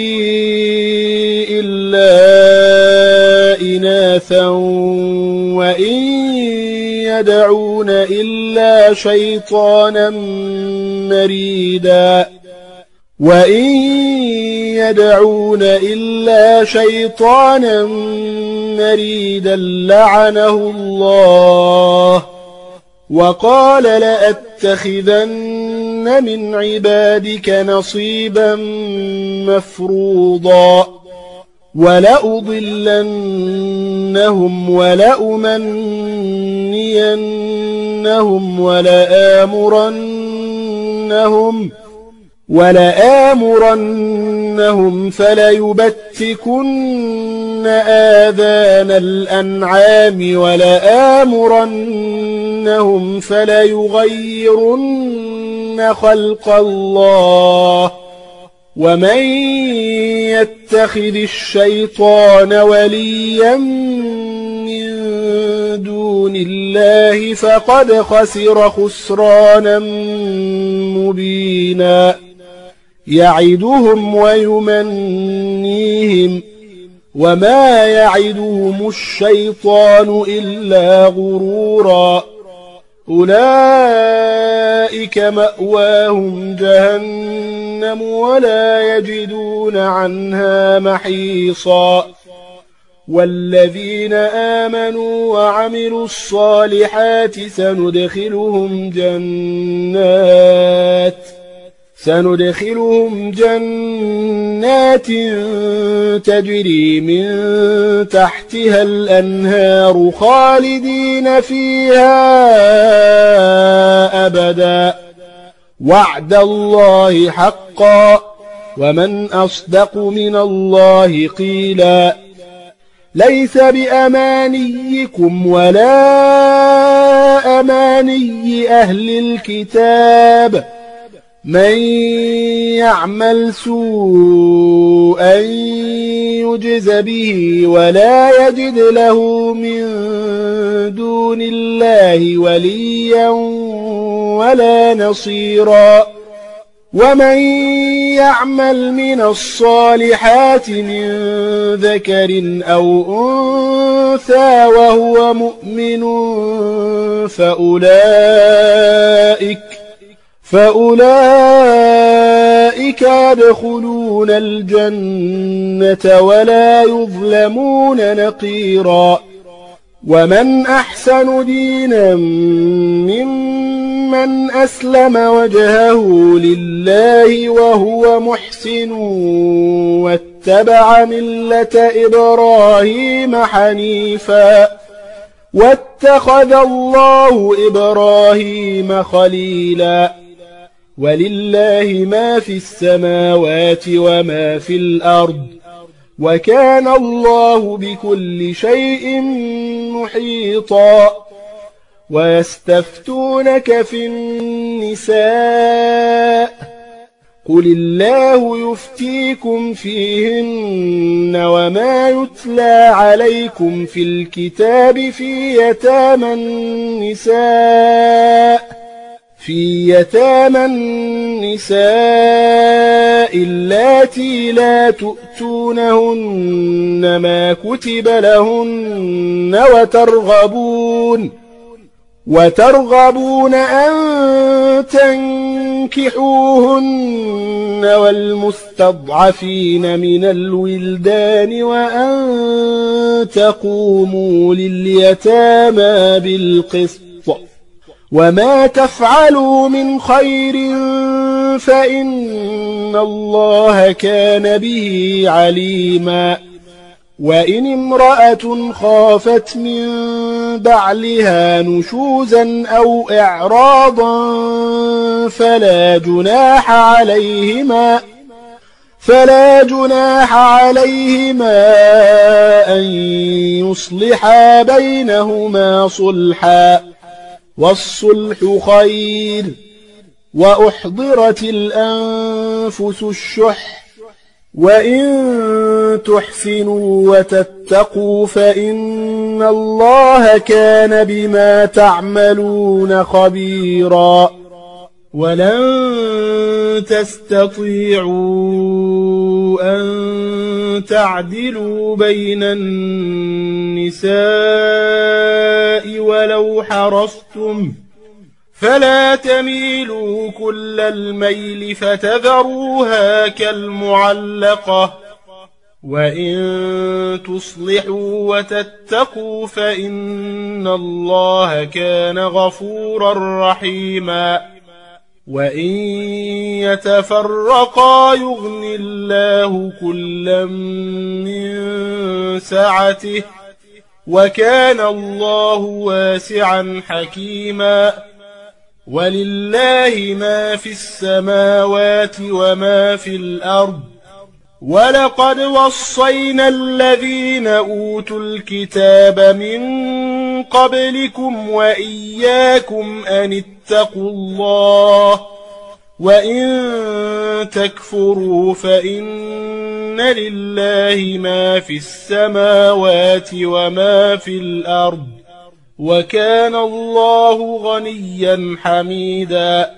إلا إناثا وإن يدعون إلا شيطانا مريدا وإن يدعون إلا شيطانا مريدا لعنه الله وقال لأتخذن من عبادك نصيبا مفروضا ولأضلنهم ولأمنينهم ولآمرنهم ولآمرنهم فليبتكن آذان الأنعام ولآمرنهم فليغيرن خلق الله ومن يتخذ الشيطان وليا من دون الله فقد خسر خسرانا مبينا يعدهم ويمنيهم وما يعدهم الشيطان إلا غرورا أولئك مأواهم جهنم ولا يجدون عنها محيصا والذين آمنوا وعملوا الصالحات سندخلهم جنات سندخلهم جنات تجري من تحتها الأنهار خالدين فيها أبدا وعد الله حقا ومن أصدق من الله قيلا ليس بأمانيكم ولا أماني أهل الكتاب من يعمل سوءا يجز به ولا يجد له من دون الله وليا ولا نصيرا ومن يعمل من الصالحات من ذكر أو أنثى وهو مؤمن فأولئك فأولئك يدخلون الجنة ولا يظلمون نقيرا ومن أحسن دينا ممن أسلم وجهه لله وهو محسن واتبع ملة إبراهيم حنيفا واتخذ الله إبراهيم خليلا ولله ما في السماوات وما في الأرض وكان الله بكل شيء محيطا ويستفتونك في النساء قل الله يفتيكم فيهن وما يتلى عليكم في الكتاب في يتامى النساء في يتامى النساء اللاتي لا تؤتونهن ما كتب لهن وترغبون وترغبون أن تنكحوهن والمستضعفين من الولدان وأن تقوموا لليتامى بالقسط وما تفعلوا من خير فإن الله كان به عليما وإن امرأة خافت من بعلها نشوزا أو إعراضا فلا جناح عليهما فلا جناح عليهما أن يصلحا بينهما صلحا والصلح خير وأحضرت الأنفس الشح وإن تحسنوا وتتقوا فإن الله كان بما تعملون خبيرا ولن تستطيعوا أن تعدلوا بين النساء ولو حرصتم فلا تميلوا كل الميل فتذروها كالمعلقة وإن تصلحوا وتتقوا فإن الله كان غفورا رحيما وإن يتفرقا يغن الله كلا من سعته وكان الله واسعا حكيما ولله ما في السماوات وما في الأرض ولقد وصينا الذين أوتوا الكتاب من قبلكم وإياكم أن اتقوا الله وإن تكفروا فإن لله ما في السماوات وما في الأرض وكان الله غنيا حميدا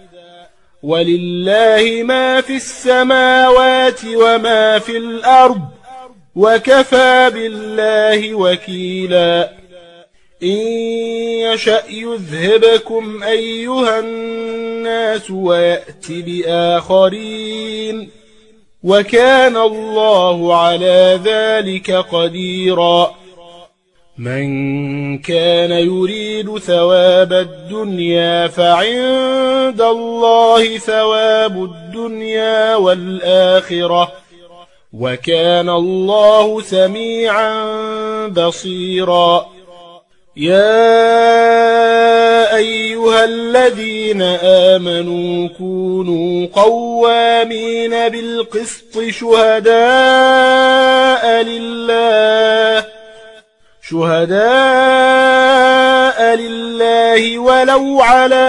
ولله ما في السماوات وما في الأرض وكفى بالله وكيلا إن يشأ يذهبكم أيها الناس ويأت بآخرين وكان الله على ذلك قديرا من كان يريد ثواب الدنيا فعند الله ثواب الدنيا والآخرة وكان الله سميعا بصيرا يا أيها الذين آمنوا كونوا قوامين بالقسط شهداء لله شهداء لله ولو على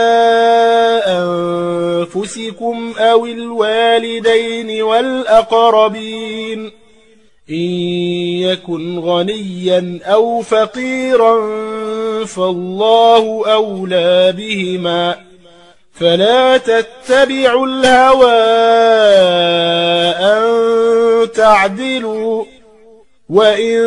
أنفسكم أو الوالدين والأقربين إن يكن غنيا أو فقيرا فالله أولى بهما فلا تتبعوا الهوى أن تعدلوا وإن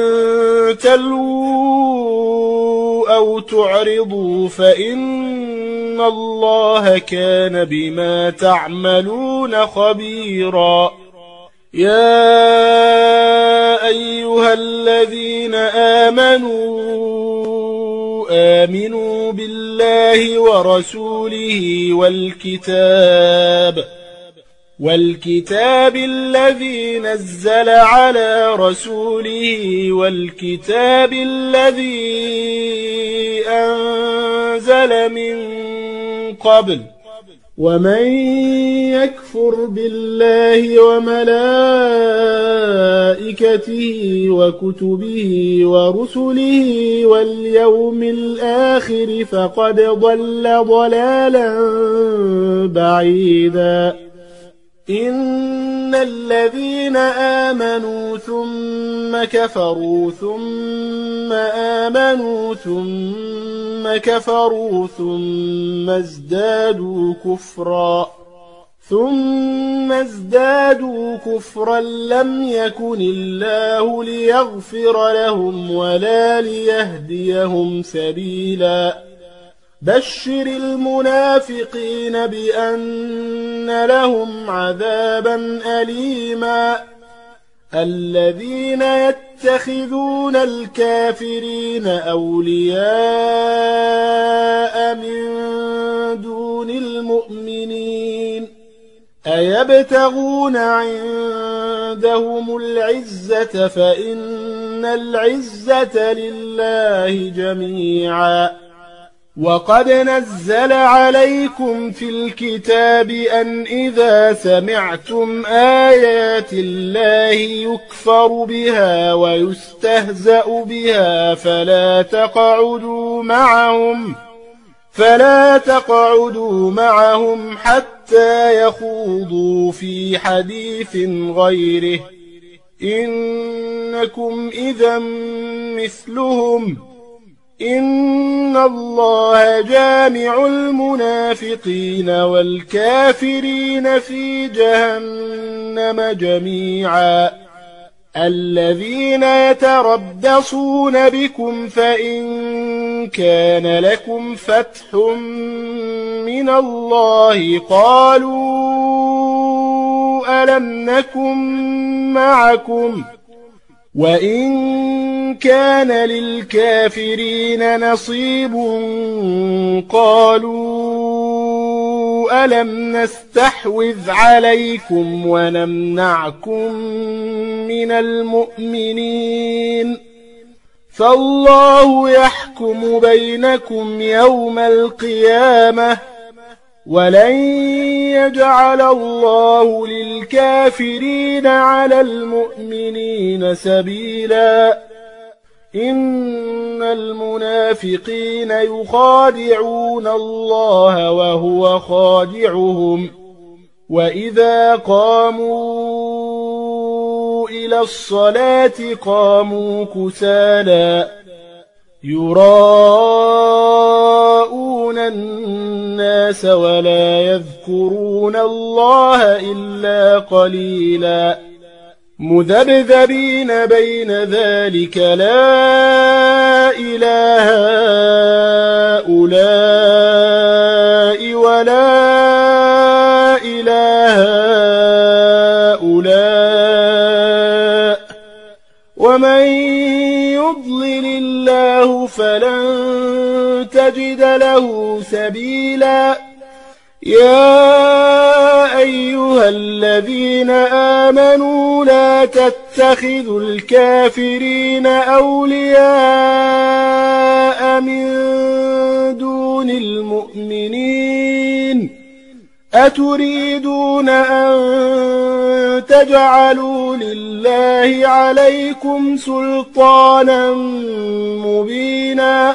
تلووا أو تعرضوا فإن الله كان بما تعملون خبيرا يا أيها الذين آمنوا آمنوا بالله ورسوله والكتاب والكتاب الذي نزل على رسوله والكتاب الذي أنزل من قبل ومن يكفر بالله وملائكته وكتبه ورسله واليوم الآخر فقد ضل ضلالا بعيدا إن الذين آمنوا ثم كفروا ثم آمنوا ثم كفروا ثم ازدادوا كفرا ثم ازدادوا كفرا لم يكن الله ليغفر لهم ولا ليهديهم سبيلا بشر المنافقين بأن لهم عذابا أليما الذين يتخذون الكافرين أولياء من دون المؤمنين أيبتغون عندهم العزة فإن العزة لله جميعا وقد نزل عليكم في الكتاب أن إذا سمعتم آيات الله يكفر بها ويستهزأ بها فلا تقعدوا معهم فلا تقعدوا معهم حتى يخوضوا في حديث غيره إنكم إذا مثلهم إن الله جامع المنافقين والكافرين في جهنم جميعا الذين يتربصون بكم فإن كان لكم فتح من الله قالوا ألم نكن معكم وإن كان للكافرين نصيب قالوا ألم نستحوذ عليكم ونمنعكم من المؤمنين فالله يحكم بينكم يوم القيامة ولن يجعل الله للكافرين على المؤمنين سبيلا إن المنافقين يخادعون الله وهو خادعهم وإذا قاموا إلى الصلاة قاموا كسالى يراءون الناس ولا يذكرون الله إلا قليلا مذبذبين بين ذلك لا إله هؤلاء ولا إله هؤلاء ومن يضلل الله فلن تجد له سبيلا يا أيها الذين آمنوا لا تتخذوا الكافرين أولياء من دون المؤمنين أتريدون أن تجعلوا لله عليكم سلطانا مبينا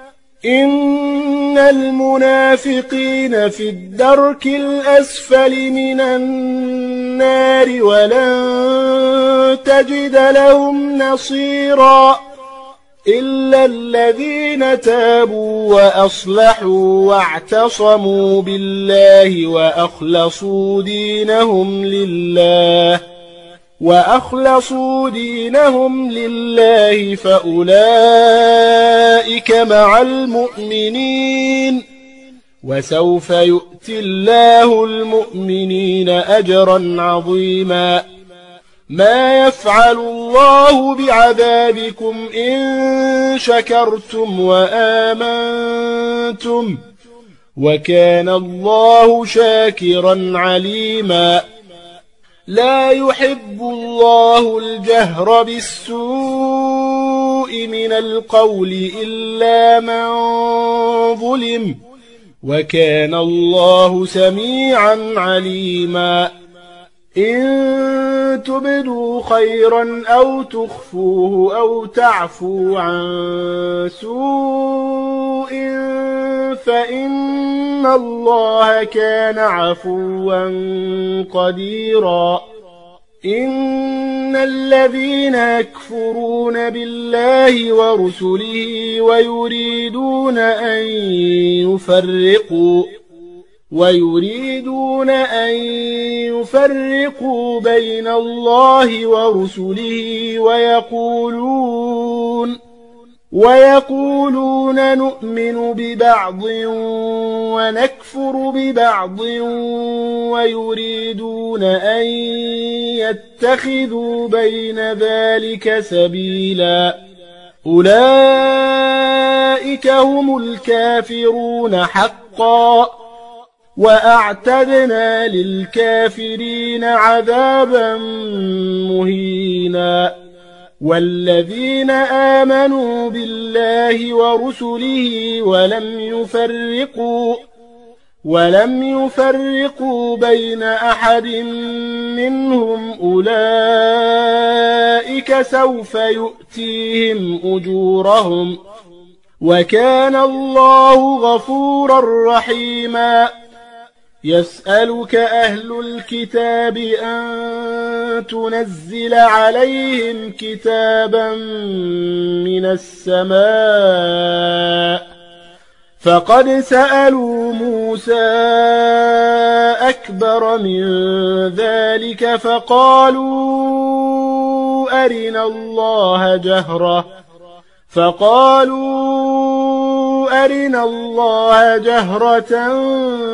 إن المنافقين في الدرك الأسفل من النار ولن تجد لهم نصيرا إلا الذين تابوا وأصلحوا واعتصموا بالله وأخلصوا دينهم لله وأخلصوا دينهم لله فأولئك مع المؤمنين وسوف يؤتي الله المؤمنين أجرا عظيما ما يفعل الله بعذابكم إن شكرتم وآمنتم وكان الله شاكرا عليما لا يحب الله الجهر بالسوء من القول إلا من ظلم وكان الله سميعا عليما إن تبدوا خيرا أو تخفوه أو تعفوا عن سوء فإن الله كان عفوا قديرا إن الذين يكفرون بالله ورسله ويريدون أن يفرقوا ويريدون أن يفرقوا بين الله ورسله ويقولون ويقولون نؤمن ببعض ونكفر ببعض ويريدون أن يتخذوا بين ذلك سبيلا أولئك هم الكافرون حقا وأعتدنا للكافرين عذابا مهينا والذين آمنوا بالله ورسله ولم يفرقوا ولم يفرقوا بين أحد منهم أولئك سوف يؤتيهم أجورهم وكان الله غفورا رحيما يسألك أهل الكتاب أن تنزل عليهم كتابا من السماء فقد سألوا موسى أكبر من ذلك فقالوا أرنا الله جهرة فقالوا أرنا الله جهرة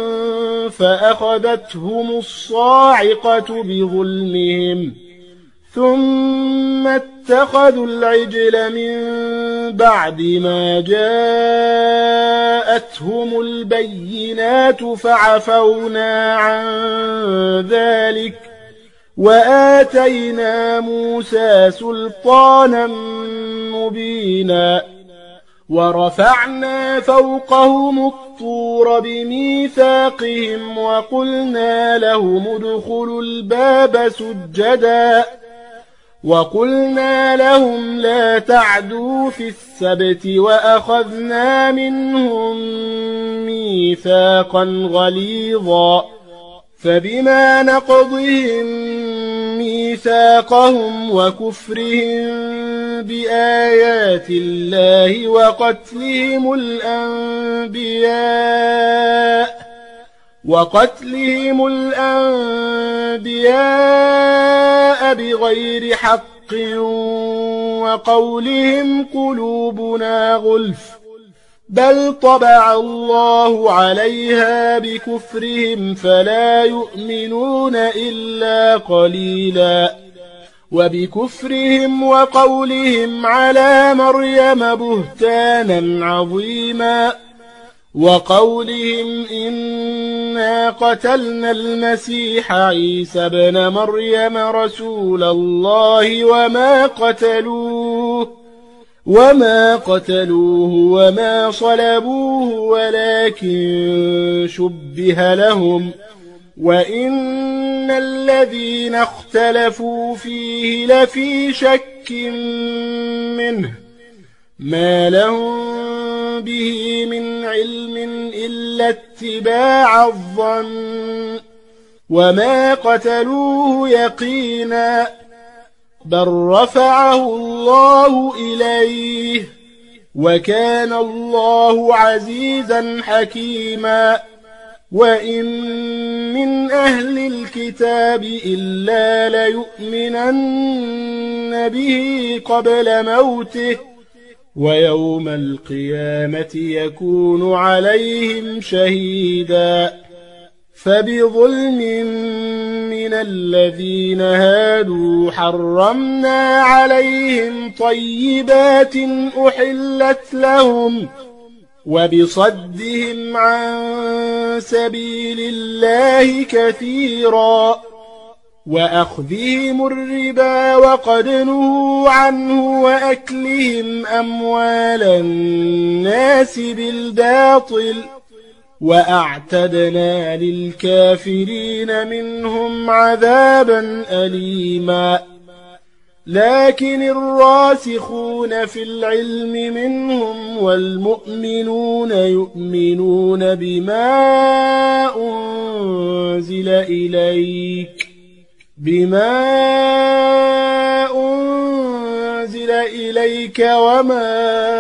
فأخذتهم الصاعقة بظلمهم ثم اتخذوا العجل من بعد ما جاءتهم البينات فعفونا عن ذلك وآتينا موسى سلطانا مبينا ورفعنا فوقهم الطور بميثاقهم وقلنا لهم ادخلوا الباب سجدا وقلنا لهم لا تعدوا في السبت وأخذنا منهم ميثاقا غليظا فبما نقضهم ميثاقهم وكفرهم بآيات الله وقتلهم الأنبياء وقتلهم الأنبياء بغير حق وقولهم قلوبنا غلف بل طبع الله عليها بكفرهم فلا يؤمنون إلا قليلا وبكفرهم وقولهم على مريم بهتانا عظيما وقولهم إنا قتلنا المسيح عيسى ابن مريم رسول الله وما قتلوه وما قتلوه وما صلبوه ولكن شبه لهم وإن الذين اختلفوا فيه لفي شك منه ما لهم به من علم إلا اتباع الظن وما قتلوه يقينا بل رفعه الله إليه وكان الله عزيزا حكيما وإن من أهل الكتاب إلا ليؤمنن به قبل موته ويوم القيامة يكون عليهم شهيدا فبظلم من الذين هادوا حرمنا عليهم طيبات أحلت لهم وبصدهم عن سبيل الله كثيرا وأخذهم الربا وقد نهوا عنه وأكلهم أموال الناس بالباطل وأعتدنا للكافرين منهم عذابا أليما لكن الراسخون في العلم منهم والمؤمنون يؤمنون بما أنزل إليك بما أنزل إليك وما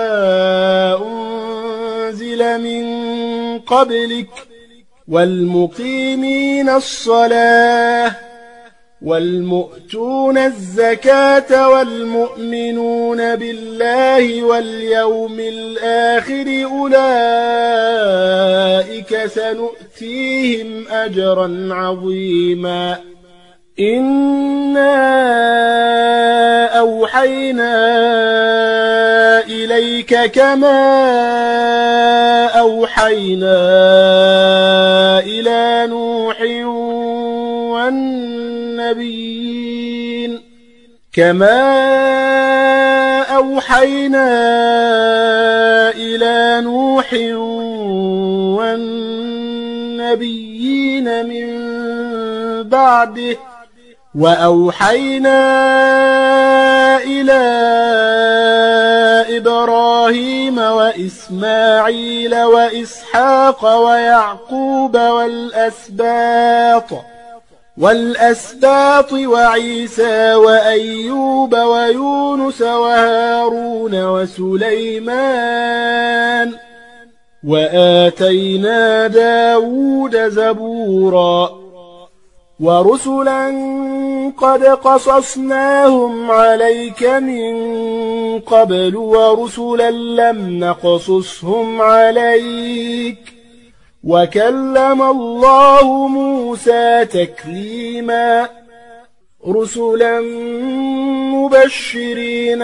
أنزل من قبلك والمقيمين الصلاة والمؤتون الزكاة والمؤمنون بالله واليوم الآخر أولئك سنؤتيهم أجرا عظيما إنا أوحينا إليك كما أوحينا إلى نوح والنبيين كما أوحينا إلى نوح والنبيين من بعده وأوحينا إلى إبراهيم وإسماعيل وإسحاق ويعقوب والأسباط والأسباط وعيسى وأيوب ويونس وهارون وسليمان وآتينا داود زبورا ورسلا قد قصصناهم عليك من قبل ورسلا لم نقصصهم عليك وكلم الله موسى تكليما رسلا مبشرين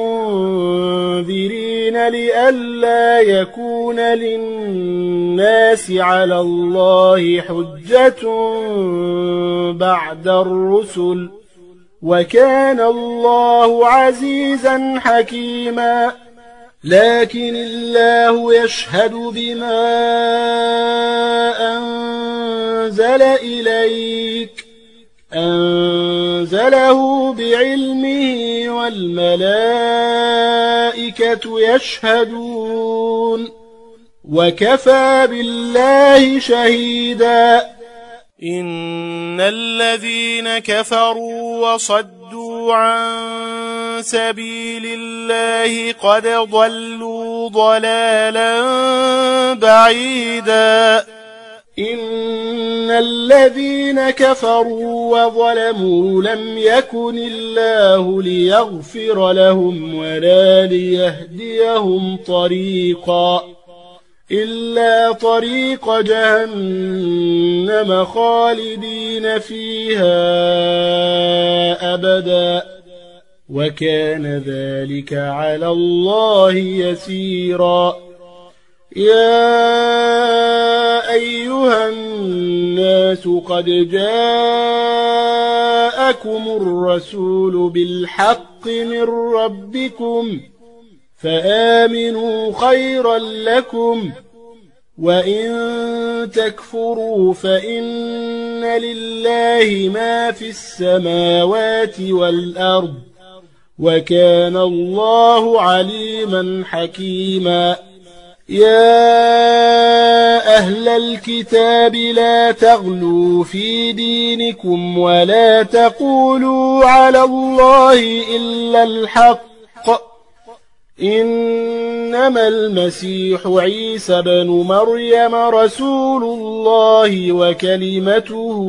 ومنذرين لئلا يكون للناس على الله حجة بعد الرسل وكان الله عزيزا حكيما لكن الله يشهد بما أنزل إليك أنزله بعلمه والملائكة يشهدون وكفى بالله شهيدا إن الذين كفروا وصدوا عن سبيل الله قد ضلوا ضلالا بعيدا إن الذين كفروا وظلموا لم يكن الله ليغفر لهم ولا ليهديهم طريقا إلا طريق جهنم خالدين فيها أبدا وكان ذلك على الله يسيرا يا أيها الناس قد جاءكم الرسول بالحق من ربكم فآمنوا خيرا لكم وإن تكفروا فإن لله ما في السماوات والأرض وكان الله عليما حكيما يا أهل الكتاب لا تغلوا في دينكم ولا تقولوا على الله إلا الحق إنما المسيح عيسى بن مريم رسول الله وكلمته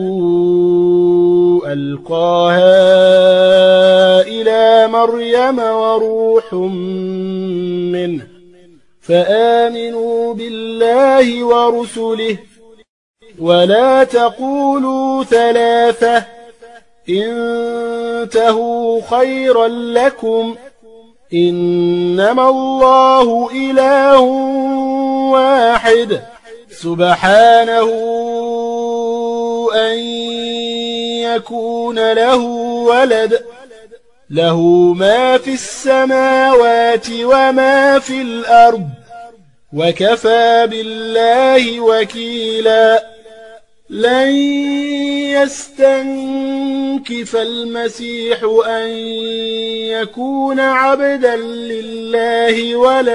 ألقاها إلى مريم وروح منه فآمنوا بالله ورسله ولا تقولوا ثلاثة انتهوا خيرا لكم إنما الله إله واحد سبحانه أن يكون له ولد له ما في السماوات وما في الأرض وكفى بالله وكيلا لن يستنكف المسيح أن يكون عبدا لله ولا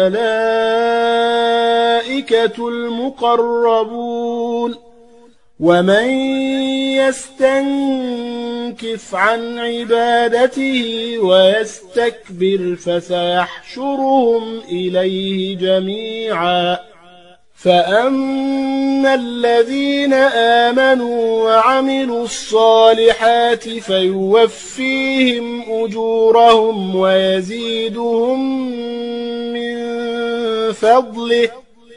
الملائكة المقربون ومن يستنكف عن عبادته ويستكبر فسيحشرهم إليه جميعا فأما الذين آمنوا وعملوا الصالحات فيوفيهم أجورهم ويزيدهم من فضله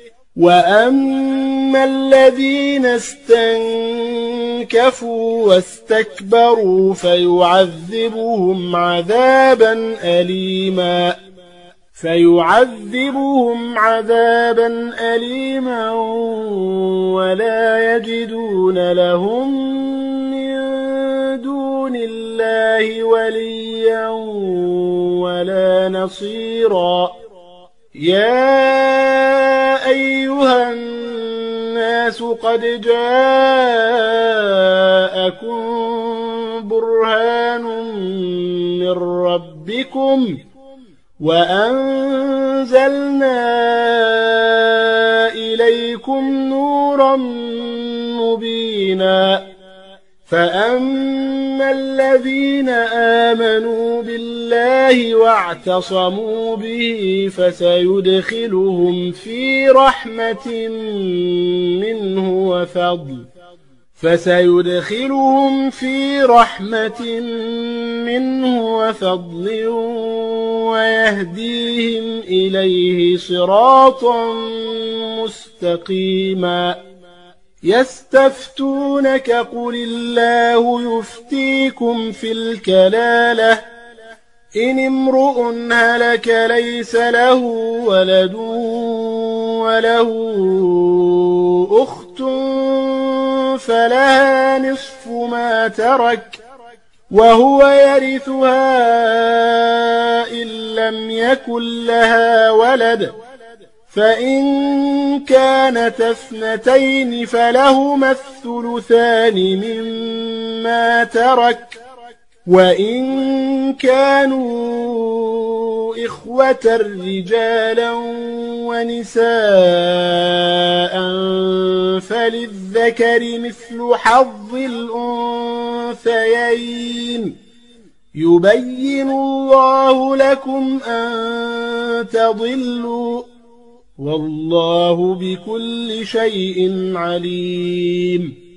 وأما الذين استنكفوا واستكبروا فيعذبهم عذابا أليما فيعذبهم عذابا أليما ولا يجدون لهم من دون الله وليا ولا نصيرا يا أيها الناس قد جاءكم برهان من ربكم وأنزلنا إليكم نورا مبينا فأما الذين آمنوا بالله واعتصموا به فسيدخلهم في رحمة منه وفضل فسيدخلهم في رحمة منه وفضل ويهديهم إليه صراطا مستقيما يستفتونك قل الله يفتيكم في الكلالة إن امرؤ هلك ليس له ولد وله أخت فلها نصف ما ترك وهو يرثها إن لم يكن لها ولد فإن كانت اثنتين فلهما الثلثان مما ترك وإن كانوا إخوة رجالا ونساء فللذكر مثل حظ الأنثيين يبين الله لكم أن تضلوا والله بكل شيء عليم.